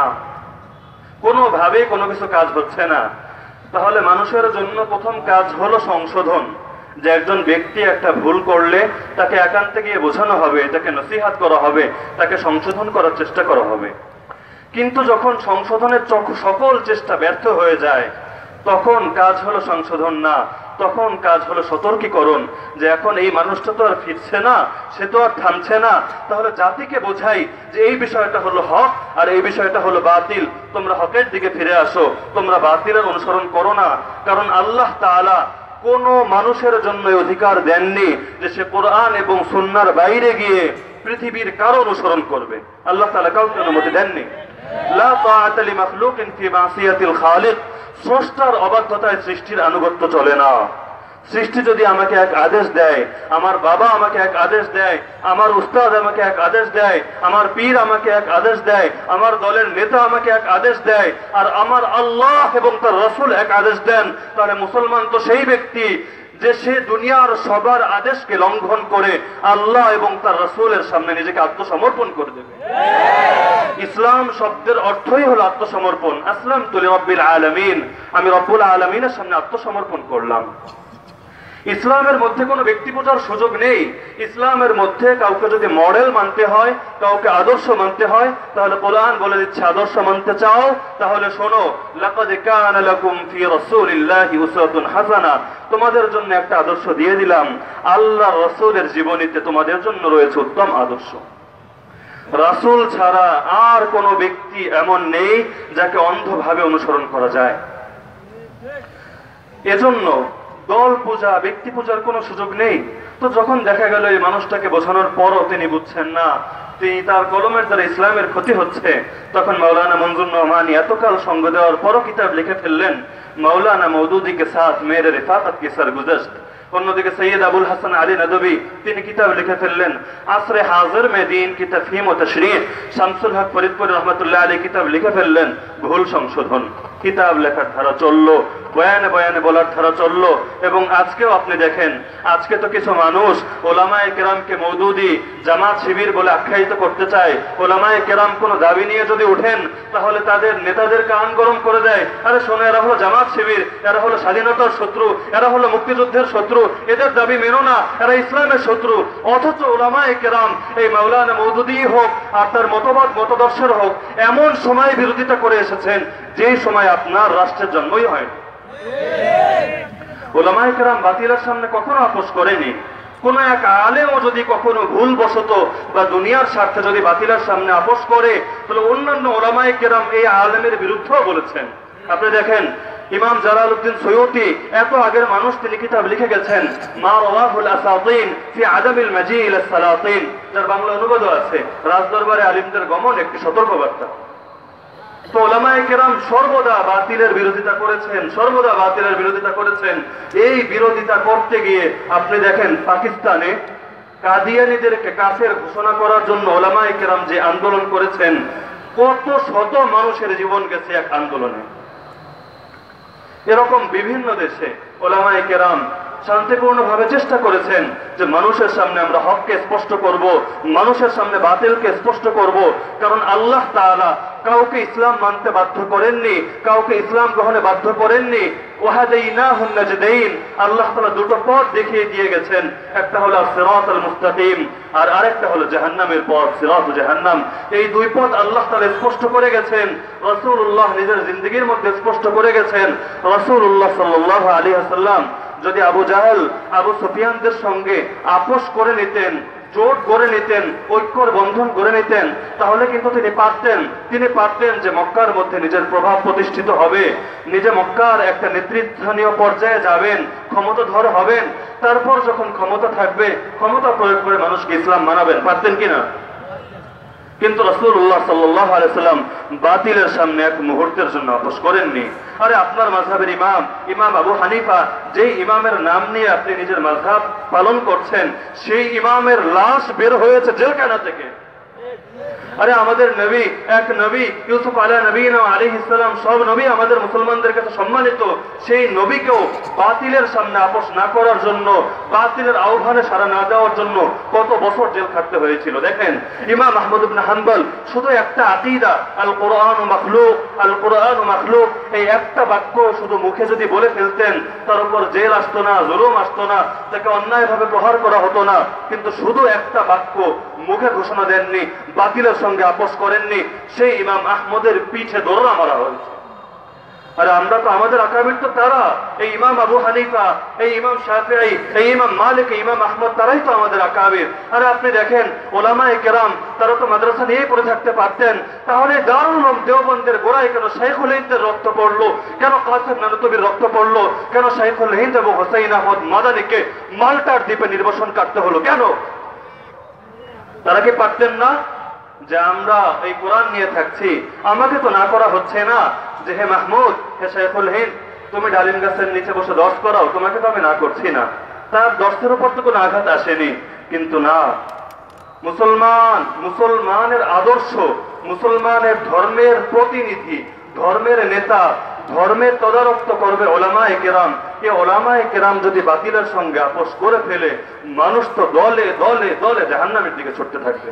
কোনোভাবেই কোনো কিছু কাজ হচ্ছে না, তাহলে মানুষের জন্য প্রথম কাজ হলো সংশোধন। যে একজন ব্যক্তি একটা ভুল করলে তাকে একান্তে গিয়ে বোঝানো হবে, তাকে নসিহাত করা হবে, তাকে সংশোধন করার চেষ্টা করা হবে। কিন্তু যখন সংশোধনের সকল চেষ্টা ব্যর্থ হয়ে যায়, তখন কাজ হলো সংশোধন না, তখন কাজ হলো সতর্কীকরণ, যে এখন এই মানুষটা তো আর ফিরছে না, সে তো আর থামছে না, তাহলে জাতিকে বোঝাই যে এই বিষয়টা হলো হক আর এই বিষয়টা হলো বাতিল, তোমরা হকের দিকে ফিরে আসো, তোমরা বাতিলের অনুসরণ করো না। কারণ আল্লাহ তাআলা কোনো মানুষের জন্য অধিকার দেননি যে সে কোরআন এবং সুন্নাহর বাইরে গিয়ে পৃথিবীর কারো অনুসরণ করবে। আল্লাহ তাআলা কাউকে অনুমতি দেননি। লা তাআতা লিমাখলুকিন ফি মাসিয়াতিল খালিক, স্রষ্টার অবাধ্যতায় সৃষ্টির আনুগত্য চলে না। সৃষ্টি যদি আমাকে এক আদেশ দেয়, আমার বাবা আমাকে এক আদেশ দেয়, আমার উস্তাদ আমাকে এক আদেশ দেয়, আমার পীর আমাকে এক আদেশ দেয়, আমার দলের নেতা আমাকে এক আদেশ দেয়, আর আমার আল্লাহ এবং তার রাসূল এক আদেশ দেন, তাহলে মুসলমান তো সেই ব্যক্তি যে সে দুনিয়ার সবার আদেশকে লঙ্ঘন করে আল্লাহ এবং তার রাসূলের সামনে নিজেকে আত্মসমর্পণ করে দেবে। ইসলাম শব্দের অর্থই হলো আত্মসমর্পণ। আসলামতু লিরাব্বিল আলামিন, আমি রব্বুল আলামিনের সামনে আত্মসমর্পণ করলাম। ইসলামের মধ্যে কোনো ব্যক্তি পূজার সুযোগ নেই। ইসলামের মধ্যে কাউকে যদি মডেল মানতে হয়, কাউকে আদর্শ মানতে হয়, তাহলে কোরআন বলে দিচ্ছে আদর্শ মানতে চাও তাহলে শোনো, লাকাদ কানা লাকুম ফি রাসূলিল্লাহি উসওয়াতুন হাসানা, তোমাদের জন্য একটা আদর্শ দিয়ে দিলাম, আল্লাহর রাসূলের জীবনীতে তোমাদের জন্য রয়েছে উত্তম আদর্শ। রাসূল ছাড়া আর কোনো ব্যক্তি এমন নেই যাকে অন্ধভাবে অনুসরণ করা যায়। এজন্য দল পূজা, ব্যক্তি পূজার কোনো সুযোগ নেই। তো যখন দেখা গেল এই মানুষটাকে বোঝানোর পরও তিনি বুঝছেন না, তিনি তার কলমের দ্বারা ইসলামের ক্ষতি হচ্ছে, তখন মাওলানা মঞ্জুর নহমানি এতকাল সঙ্গ দেওয়ার পরও কিতাব লিখে ফেললেন, মাওলানা মওদুদি কে সাথ মেরে রিফাকত কি সরগুজশত। অন্যদিকে সৈয়দ আবুল হাসান আলী নদভী তিনি কিতাব লিখে ফেললেন আসরে হাজির মে দ্বীন কি তফহিম ও তশরীহ। শামসুল হক ফরিদপুর রহমতুল্লাহ আলী কিতাব লিখে ফেললেন ভুল সংশোধন। কিতাব লেখার ধারা চললো, বয়ানে বয়ানে বলার ধারা চললো, এবং আজকেও আপনি দেখেন, আজকে তো কিছু মানুষ ওলামায়ে কেরামকে মওদুদি জামাত শিবির বলে আখ্যায়িত করতে চায়। ওলামায়ে কেরাম কোনো দাবি নিয়ে যদি উঠেন তাহলে তাদের নেতাদের কান গরম করে দেয়, আরে শোনো এরা হলো জামাত শিবির, এরা হলো স্বাধীনতার শত্রু, এরা হলো মুক্তিযুদ্ধের শত্রু, এদের দাবি মেনো না, এরা ইসলামের শত্রু। অথচ ওলামায়ে কেরাম এই মাওলানা মওদুদি হোক আর তার মতবাদ মতদর্শের হোক এমন সময় বিরোধিতা করে এসেছেন যেই সময় আপনার রাষ্ট্রের জন্মই হয়নি। ওলামায়ে কেরাম বাতিলের সামনে কখনো আপোষ করেনি। কোন এক আলেমও যদি কখনো ভুল বশত বা দুনিয়ার স্বার্থে যদি বাতিলের সামনে আপোষ করে, তাহলে অন্যান্য ওলামায়ে কেরাম এই আলেমের বিরুদ্ধেও বলেছেন। আপনি দেখেন ইমাম জালালউদ্দিন সৈয়ুতি, এত আগের মানুষ, তিনি কিতাব লিখে গেছেন মা রাওয়াহুল আসাতিন ফি আদামিল মাজি ইলা সালাতিন, যার বাংলা অনুবাদও আছে, রাজদরবারে আলিমদের গমন একটি সতর্কবার্তা। তো ওলামায়ে কেরাম সর্বদা বাতিলের বিরোধিতা করেছেন, সর্বদা বাতিলের বিরোধিতা করেছেন। এই বিরোধিতা করতে গিয়ে আপনি দেখেন পাকিস্তানে কাদিয়ানীদেরকে কাফের ঘোষণা করার জন্য ওলামায়ে কেরাম যে আন্দোলন করেছেন, কত শত মানুষের জীবন গেছে এক আন্দোলনে। এরকম বিভিন্ন দেশে ওলামায়ে কেরাম শান্তিপূর্ণভাবে চেষ্টা করেছেন যে মানুষের সামনে আমরা হককে স্পষ্ট করব, মানুষের সামনে বাতিলকে স্পষ্ট করব। কারণ আল্লাহ তাআলা কাউকে ইসলাম মানতে বাধ্য করেননি, কাউকে ইসলাম গ্রহণে বাধ্য করেননি। ওয়াহাদাইনাহুন নাজদাইন, আল্লাহ তাআলা দুটো পথ দেখিয়ে দিয়ে গেছেন, একটা হলো সিরাতাল মুস্তাকিম আর আরেকটা হলো জাহান্নামের পথ, সিরাত জাহান্নাম। এই দুই পথ আল্লাহ তাআলা স্পষ্ট করে গেছেন, রাসূলুল্লাহ নিজের জিন্দেগীর মধ্যে স্পষ্ট করে গেছেন। রাসূলুল্লাহ সাল্লাল্লাহু আলাইহি ওয়াসাল্লাম যদি আবু জাহেল আবু সুফিয়ানদের সঙ্গে আপোষ করে নিতেন, জোট করে নিতেন, ঐক্যর বন্ধন করে নিতেন, তাহলে কিন্তু তিনি পারতেন তিনি পারতেন যে মক্কার মধ্যে নিজের প্রভাব প্রতিষ্ঠিত হবে, নিজে মক্কার একটা নেতৃস্থানীয় পর্যায়ে যাবেন, ক্ষমতাধর হবেন, তারপর যখন ক্ষমতা থাকবে ক্ষমতা প্রয়োগ করে মানুষকে ইসলাম মানাবেন। পারতেন কিনা? কিন্তু রাসূলুল্লাহ সাল্লাল্লাহু আলাইহি ওয়াসাল্লাম বাতিলের সামনে এক মুহূর্তের জন্য আপোষ করেননি। আরে আপনার মাযহাবের ইমাম ইমাম আবু হানিফা, যেই ইমামের নাম নিয়ে আপনি নিজের মাযহাব পালন করছেন, সেই ইমামের লাশ বের হয়েছে জেলখানা থেকে। আরে আমাদের নবী, এক নবী ইউসুফ আলা নবীনা আলাইহিস সালাম, সব নবী আমাদের মুসলমানদের কাছে সম্মানিত, সেই নবীকেও বাতিলের সামনে আপোষ না করার জন্য, বাতিলের আহ্বানে সাড়া না দেওয়ার জন্য কত বছর জেল খাটতে হয়েছিল। দেখেন ইমাম আহমদ ইবনে হানবল শুধু একটা আকীদা, আল কোরআন মাখলুক, আল কুরআন মাখলুক, এই একটা বাক্য শুধু মুখে যদি বলে ফেলতেন তার উপর জেল আসতো না, জুলুম আসতো না, তাকে অন্যায়ভাবে প্রহার করা হতো না। কিন্তু শুধু একটা বাক্য মুখে ঘোষণা দেননি, বাতিলের সঙ্গে আপোষ করেননি, সেই ইমাম আহমদের পিঠে দোররা মারা হয়েছে। আর আমরা তো আমাদের আকাবির তো তারা, এই ইমাম আবু হানিফা, এই ইমাম শাফিঈ, এই ইমাম মালিক, এই ইমাম আহমদ, তারাই তো আমাদের আকাবির। আরে আপনি দেখেন ওলামায়ে কেরাম, তারা তো মাদ্রাসা নিয়েই পড়ে থাকতে পারতেন, তাহলে দারুল উলুম দেওবন্দের গোড়ায় কেন শাইখুল হিন্দের রক্ত পড়লো, কেন কাসেম নানুতুবির রক্ত পড়লো, কেন শাইখুল হিন্দ এবং হোসাইন আহমদ মাদানিকে মাল্টার দ্বীপে নির্বাসন কাটতে হলো কেন? তারা কি পারতেন না যে আমরা এই কোরআন নিয়ে থাকছি, আমাকে তো না করা হচ্ছে না যে হে মাহমুদ, হে শাইখুল হিন্দ, তুমি ডালিম গাছের নিচে বসে দর্শ করাও, তোমাকে তো আমি না করছি না। তার দর্শের উপর তো কোনো আঘাত আসেনি। কিন্তু না, মুসলমান, মুসলমানের আদর্শ, মুসলমানের ধর্মের প্রতিনিধি, ধর্মের নেতা, ধর্মের তদারক করবে ওলামায়ে কেরাম। এই ওলামায়ে কেরাম যদি বাতিলের সঙ্গে আপোষ করে ফেলে, মানুষ তো দলে দলে দলে জাহান্নামের দিকে ছুটতে থাকবে।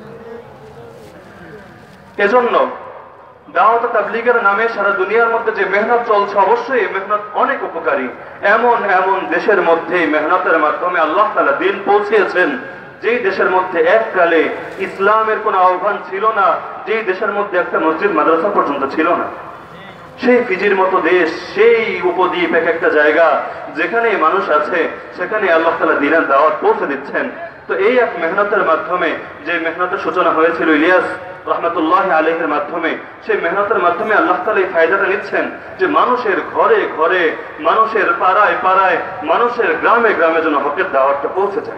এজন্য দাওয়াত তাবলীগের নামে সারা দুনিয়ার মধ্যে যে মেহনত চলছে, অবশ্যই এই মেহনত অনেক উপকারী। এমন এমন দেশের মধ্যে মেহনতের মাধ্যমে আল্লাহ তাআলা দিন পৌঁছেছেন, যেই দেশের মধ্যে এককালে ইসলামের কোনো আহ্বান ছিল না, যেই দেশের মধ্যে একটা মসজিদ মাদ্রাসা পর্যন্ত ছিল না। সেই ফিজির মতো দেশ, সেই উপদ্বীপ, এক একটা জায়গা যেখানে মানুষ আছে, সেখানে আল্লাহ তাআলা দ্বীনের দাওয়াত পৌঁছে দিচ্ছেন। তো এই এক মেহনতের মাধ্যমে, যে মেহনতের সূচনা হয়েছিল ইলিয়াস রহমতুল্লাহ আলাইহির মাধ্যমে, সেই মেহনতের মাধ্যমে আল্লাহ তাআলা এই ফায়দাটা নিচ্ছেন যে মানুষের ঘরে ঘরে, মানুষের পাড়ায় পাড়ায়, মানুষের গ্রামে গ্রামে যেন হকের দাওয়াতটা পৌঁছে যায়।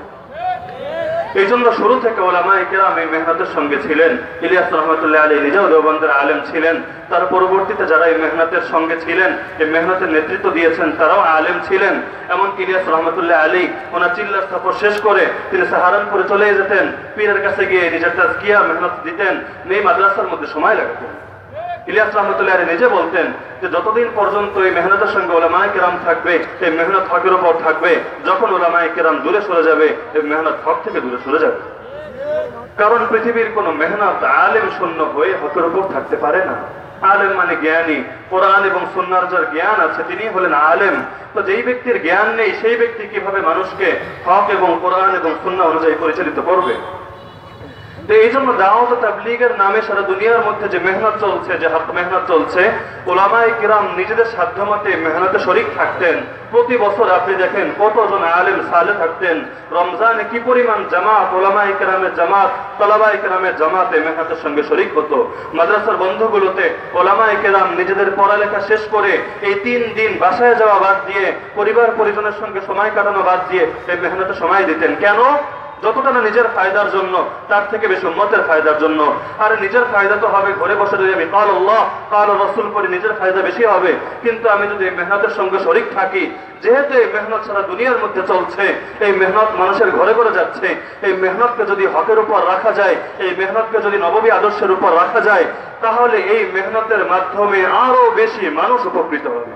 এই জন্য শুরু থেকে ওলামায়ে কেরাম এই মেহনতের সঙ্গে ছিলেন। ইলিয়াস রহমতুল্লাহ আলাইহি নিজেও দেওবন্দের আলেম ছিলেন, তার পরবর্তীতে যারা এই মেহনতের সঙ্গে ছিলেন, এই মেহনতের নেতৃত্ব দিয়েছেন, তারাও আলেম ছিলেন। এমনকি ইলিয়াস রহমতুল্লাহ আলাইহি ওনার চিল্লার সফর শেষ করে তিনি সাহারানপুরে চলে যেতেন, পীরের কাছে গিয়ে নিজের তাজকিয়া মেহনত দিতেন, এই মাদ্রাসার মধ্যে সময় লাগাতেন। ইলিয়াস রহমতুল্লাহ আলাইহি নিজে বলতেন যে যতদিন পর্যন্ত এই মেহনতের সঙ্গে ওলামায়ে কেরাম থাকবে, এই মেহনত হকের উপর থাকবে, যখন ওলামায়ে কেরাম দূরে সরে যাবে, এই মেহনত হক থেকে দূরে সরে যাবে। কারণ পৃথিবীর কোন মেহনত আলেম শূন্য হয়ে হকের উপর থাকতে পারে না। আলেম মানে জ্ঞানী, কোরআন এবং সুন্নাহর যার জ্ঞান আছে তিনি হলেন আলেম। তো যেই ব্যক্তির জ্ঞান নেই, সেই ব্যক্তি কিভাবে মানুষকে হক এবং কোরআন এবং সুন্নাহ অনুযায়ী পরিচালিত করবে? তো এই জন্য দাওয়াত তাবলীগের নামে সারা দুনিয়ার মধ্যে যে মেহনত চলছে, যে হক মেহনত চলছে, ওলামায়ে কেরাম নিজেদের সাধ্যমতে মেহনতে শরীক থাকতেন। প্রতি বছর আপনি দেখেন কতজন আলেম সালে থাকতেন। রমজানে কি পরিমাণ জামাত, ওলামায়ে কেরামের জামাত, তলাবায়ে কেরামের জামাতে মেহনতের সঙ্গে শরীক হতো। মাদ্রাসার বন্ধগুলোতে ওলামায়ে কেরাম নিজেদের পড়ালেখা শেষ করে এই তিন দিন বাসায় যাওয়া বাদ দিয়ে, পরিবার পরিজনের সঙ্গে সময় কাটানো বাদ দিয়ে এই মেহনতে সময় দিতেন। কেন? যতটা না নিজের ফায়দার জন্য, তার থেকে বেশি উম্মতের ফায়দার জন্য। আর নিজের ফায়দা তো হবে ঘরে বসে যদি আমি কাল আল্লাহ কাল রাসূল পড়ি, নিজের ফায়দা বেশি হবে। কিন্তু আমি যদি এই মেহনতের সঙ্গে শরীক থাকি, যেহেতু এই মেহনত সারা দুনিয়ার মধ্যে চলছে, এই মেহনত মানুষের ঘরে ঘরে যাচ্ছে, এই মেহনতকে যদি হকের উপর রাখা যায়, এই মেহনতকে যদি নববী আদর্শের উপর রাখা যায়, তাহলে এই মেহনতের মাধ্যমে আরো বেশি মানুষ উপকৃত হবে।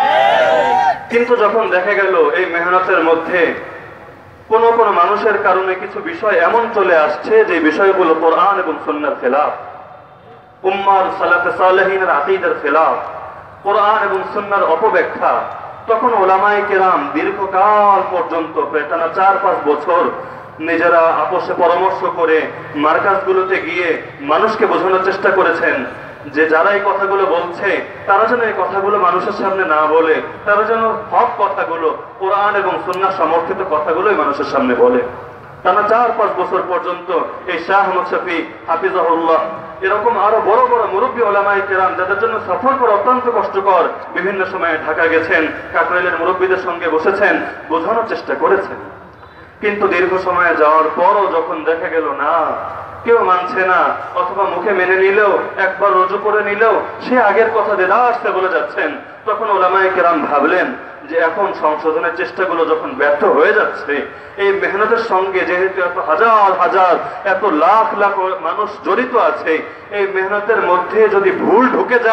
কিন্তু যখন দেখা গেল এই মেহনতের মধ্যে কোন কোন মানুষের কারণে কিছু বিষয় এমন চলে আসছে যে বিষয়গুলো কোরআন এবং সুন্নাহর খেলাফ, উম্মার সালাফে সালেহিনের আকীদার খেলাফ, কোরআন এবং সুন্নাহর অপব্যাখ্যা, তখন ওলামায়ে কেরাম দীর্ঘকাল পর্যন্ত, প্রায় টানা চার পাঁচ বছর নিজেরা আপোষে পরামর্শ করে মার্কাজগুলোতে গিয়ে মানুষকে বোঝানোর চেষ্টা করেছেন যে যারা এই কথাগুলো বলছে তারা যেন এই কথাগুলো মানুষের সামনে না বলে, তারা যেন হক কথাগুলো, কোরআন এবং সুন্নাহ সমর্থিত কথাগুলোই মানুষের সামনে বলে। টানা চার পাঁচ বছর পর্যন্ত এই শাহ আহমদ শফি হাফিজাহুল্লাহ, এরকম আরো বড় বড় মুরব্বী ওলামায়ে কেরাম, যাদের জন্য সফর করা অত্যন্ত কষ্টকর, বিভিন্ন সময়ে ঢাকা গেছেন, কাকরাইলের মুরব্বীদের সঙ্গে বসেছেন, বোঝানোর চেষ্টা করেছেন। কিন্তু দীর্ঘ সময়ে যাওয়ার পরও যখন দেখা গেল না, কেউ মানছে না, অথবা মুখে মেনে নিলেও, একবার রুজু করে নিলেও সে আগের কথা দেদা আসতে বলে যাচ্ছেন, তখন ওলামায়ে কেরাম ভাবলেন যে এখন সংশোধনের চেষ্টাগুলো যখন ব্যর্থ হয়ে যাচ্ছে, এই মেহনতের সঙ্গে যেহেতু এত হাজার হাজার, এত লাখ লাখ মানুষ জড়িত আছে, এই মেহনতের মধ্যে যদি ভুল ঢুকে যায়,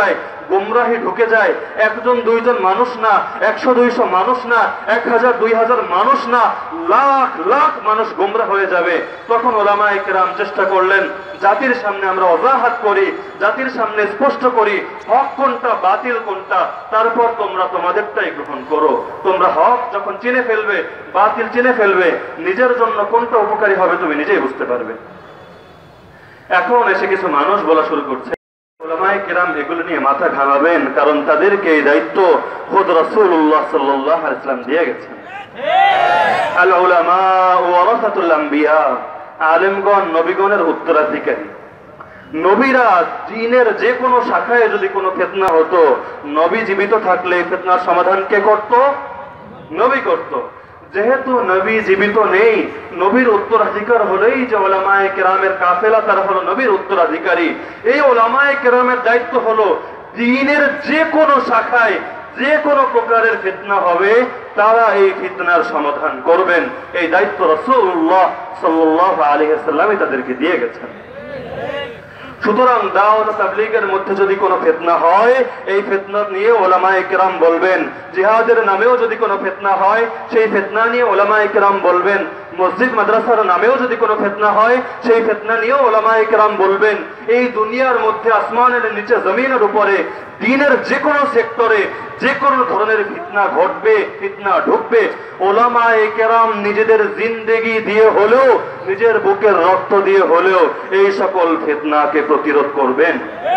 গুমরাহি ঢুকে যায়, একজন দুইজন মানুষ না, একশো দুইশো মানুষ না, এক হাজার দুই হাজার মানুষ না, লাখ লাখ মানুষ গুমরাহ হয়ে যাবে। তখন ওলামায়ে কেরাম চেষ্টা করলেন জাতির সামনে আমরা ওয়াজাহাত করি, জাতির সামনে স্পষ্ট করি হক কোনটা বাতিল কোনটা, তারপর তোমরা তোমাদেরটাই গ্রহণ করো। তোমরা হক যখন চিনে ফেলবে, বাতিল চিনে ফেলবে, নিজের জন্য কোনটা উপকারী হবে তুমি নিজেই বুঝতে পারবে। এখন এসে কিছু মানুষ বলা শুরু করছে, ওলামায়ে কেরাম এগুলো নিয়ে মাথা ঘামাবেন, কারণ তাদেরকে এই দায়িত্ব খোদ রাসূলুল্লাহ সাল্লাল্লাহু আলাইহি ওয়াসাল্লাম দিয়ে গেছেন। আল উলামা ওয়ারাসাতুল আম্বিয়া, আলেমগণ নবীগণের উত্তরাধিকারী। নবীরা দ্বীনের যে কোনো শাখায় যদি কোনো ফিতনা হতো, নবী জীবিত থাকলে ফিতনার সমাধান কে করত? নবী করত। যেহেতু নবী জীবিত নেই, নবীর উত্তরাধিকার হলেই যে ওলামায়ে কেরামের কাফেলা, তারা হলো নবীর উত্তরাধিকারী। এই ওলামায়ে কেরামের দায়িত্ব হলো দ্বীনের যে কোনো শাখায় যে কোনো প্রকারের ফিতনা হবে, তারা এই ফিতনার সমাধান করবেন। এই দায়িত্ব রাসূলুল্লাহ সাল্লাল্লাহু আলাইহি ওয়াসাল্লামই তাদেরকে দিয়ে গেছেন। সুতরাং দাওয়াত তাবলীগের মধ্যে যদি কোনো ফিতনা হয়, এই ফিতনা নিয়ে ওলামায়ে কেরাম বলবেন। জিহাদের নামেও যদি কোনো ফিতনা হয়, সেই ফিতনা নিয়ে ওলামায়ে কেরাম বলবেন। মসজিদ মাদ্রাসার নামেও যদি কোনো ফিতনা হয়, সেই ফিতনা নিয়েও ওলামায়ে কেরাম বলবেন। এই দুনিয়ার মধ্যে আসমানের নিচে জমিনের উপরে দ্বীনের যে কোনো সেক্টরে যে কোনো ধরনের ফিতনা ঘটবে, ফিতনা ঢুকবে, ওলামায়ে কেরাম নিজেদের জিন্দেগি দিয়ে হলেও, নিজের বুকের রক্ত দিয়ে হলেও এই সকল ফিতনাকে প্রতিরোধ করবেন।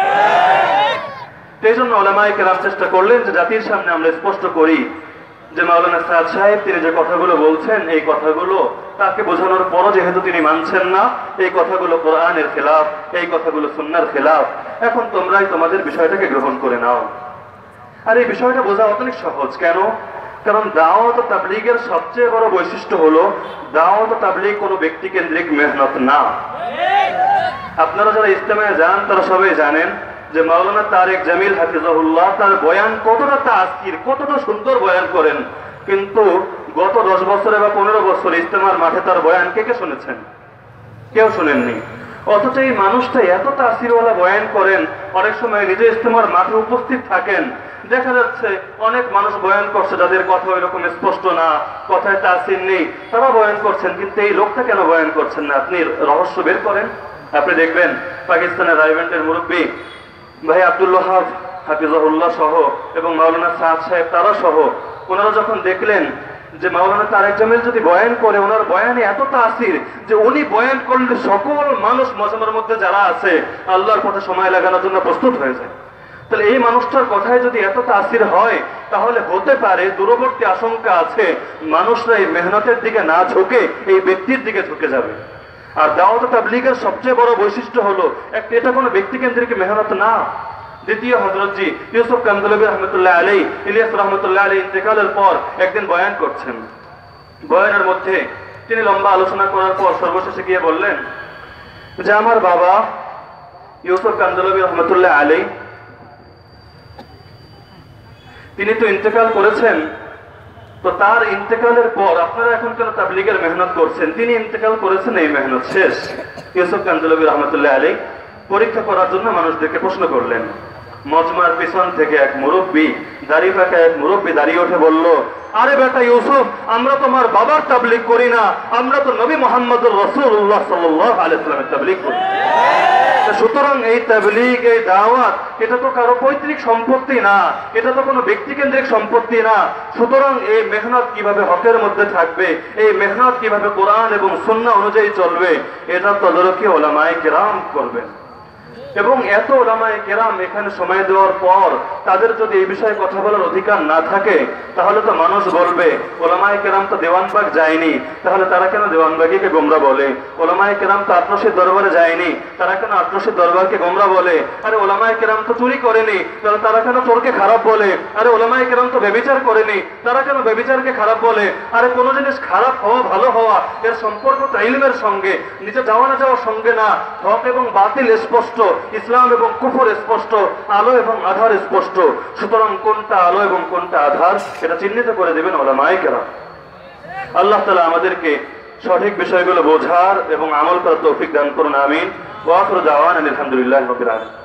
সেই জন্য ওলামায়ে কেরাম চেষ্টা করলেন যে জাতির সামনে আমরা স্পষ্ট করি যে মাওলানা সাদ সাহেব তিনি যে কথাগুলো বলছেন, এই কথাগুলো তাকে বোঝানোর পরও যেহেতু তিনি মানছেন না, এই কথাগুলো কোরআনের খেলাফ, এই কথাগুলো সুন্নাহর খেলাফ, এখন তোমরাই তোমাদের বিষয়টাকে গ্রহণ করে নাও। আর এই বিষয়টা বোঝা অনেক সহজ। কেন? কারণ দাওয়াত ও তাবলীগের সবচেয়ে বড় বৈশিষ্ট্য হলো দাওয়াত ও তাবলীগ কোনো ব্যক্তি কেন্দ্রিক মেহনত না। আপনারা যারা ইসলামে যান তারা সবাই জানেন যে মাওলানা তারেক জামিল হাফিজাহুল্লাহ তার বয়ান কতটা তাসকির, কতটা সুন্দর বয়ান করেন, কিন্তু গত দশ বছরে বা পনেরো বছর ইস্তেমার মাঠে তার বয়ান কে কে শুনেছেন? কেউ শুনেননি। অথচ এই মানুষটা এত তাসিরওয়ালা বয়ান করেন, অনেক সময় নিজে ইস্তেমার মাঠে উপস্থিত থাকেন, দেখা যাচ্ছে অনেক মানুষ বয়ান করছে যাদের কথা ওইরকম স্পষ্ট না, কথায় তাসির নেই, তারা বয়ান করছেন, কিন্তু এই লোকটা কেন বয়ান করছেন না? আপনি রহস্য বের করেন। আপনি দেখবেন পাকিস্তানের রাইভেন্টের মুরব্বী ভাই আব্দুল ওয়াহাব হাফিজাহুল্লাহ সহ এবং মাওলানা সাদ সাহেব তারা সহ, ওনারা যখন দেখলেন যে মাওলানা তারেক জামিল যদি বয়ান করে, ওনার বয়ানে এত তাসির যে উনি বয়ান করলে সকল মানুষ মজমার মধ্যে যারা আছে আল্লাহর পথে সময় লাগানোর জন্য প্রস্তুত হয়ে যায়। তাহলে এই মানুষটার কথায় যদি এত তাসির হয়, তাহলে হতে পারে দূরবর্তী আশঙ্কা আছে মানুষরা এই মেহনতের দিকে না ঝুঁকে এই ব্যক্তির দিকে ঝুঁকে যাবে। আর দাওয়াত তাবলীগের সবচেয়ে বড় বৈশিষ্ট্য হলো একটা, এটা কোনো ব্যক্তি কেন্দ্রিক মেহনত না। দ্বিতীয় হযরতজি ইউসুফ কান্দলবী রহমতুল্লাহ আলাইহি, ইলিয়াস রহমতুল্লাহ আলাইহি ইন্তেকালের পর একদিন বয়ান করছেন। বয়ানের মধ্যে তিনি লম্বা আলোচনা করার পর সর্বশেষে গিয়ে বললেন যে আমার বাবা ইউসুফ কান্দলবী রহমতুল্লাহ আলাইহি তিনি তো ইন্তেকাল করেছেন, তো তার ইন্তেকালের পর আপনারা এখন কেন তাবলীগের মেহনত করছেন? তিনি ইন্তেকাল করেছেন, এই মেহনত শেষ। ইউসুফ কান্দলবী রহমতুল্লাহ আলাইহি পরীক্ষা করার জন্য মানুষদেরকে প্রশ্ন করলেন। মজমার পিছন থেকে এক মুরব্বী, দাড়ি পাকা এক মুরব্বী দাঁড়িয়ে উঠে বলল, আরে বেটা ইউসুফ, আমরা তোমার বাবার তাবলীগ করি না, আমরা তো নবী মুহাম্মদুর রাসূলুল্লাহ সাল্লাল্লাহু আলাইহি ওয়াসাল্লামের তাবলীগ করি। সুতরাং এই তাবলীগ, এই দাওয়াত, এটা তো কারো পৈতৃক সম্পত্তি না, এটা তো কোনো ব্যক্তিকেন্দ্রিক সম্পত্তি না। সুতরাং এই মেহনত কিভাবে হকের মধ্যে থাকবে, এই মেহনত কিভাবে কোরআন এবং সুন্নাহ অনুযায়ী চলবে, এটা তদারকি ওলামায়ে কেরাম করবেন। এবং এত ওলামায়ে কেরাম এখানে সময় দেওয়ার পর তাদের যদি এই বিষয়ে কথা বলার অধিকার না থাকে, তাহলে তো মানুষ বলবে ওলামায়ে কেরাম তো দেওয়ানবাগ যায়নি, তাহলে তারা কেন দেওয়ানবাগীকে গোমরা বলে? ওলামায়ে কেরাম তো আটরশির দরবারে যায়নি, তারা কেন আটরশির দরবারকে গোমরা বলে? আরে ওলামায়ে কেরাম তো চুরি করেনি, তাহলে তারা কেন চোরকে খারাপ বলে? আরে ওলামায়ে কেরাম তো ব্যভিচার করেনি, তারা কেন ব্যভিচারকে খারাপ বলে? আরে কোনো জিনিস খারাপ হওয়া ভালো হওয়া এর সম্পর্ক তো ইলমের সঙ্গে, নিচে যাওয়া না যাওয়ার সঙ্গে না। হক এবং বাতিল স্পষ্ট, ইসলাম এবং কুফর স্পষ্ট, আলো এবং আধার স্পষ্ট। সুতরাং কোনটা আলো এবং কোনটা আধার এটা চিহ্নিত করে দেবেন ওলামায়ে কেরাম। আল্লাহ তাআলা আমাদেরকে সঠিক বিষয়গুলো বোঝার এবং আমল করার তৌফিক দান করুন। আমিন। ওয়া আখিরু দাওয়ানা আলহামদুলিল্লাহি রাব্বিল আলামিন।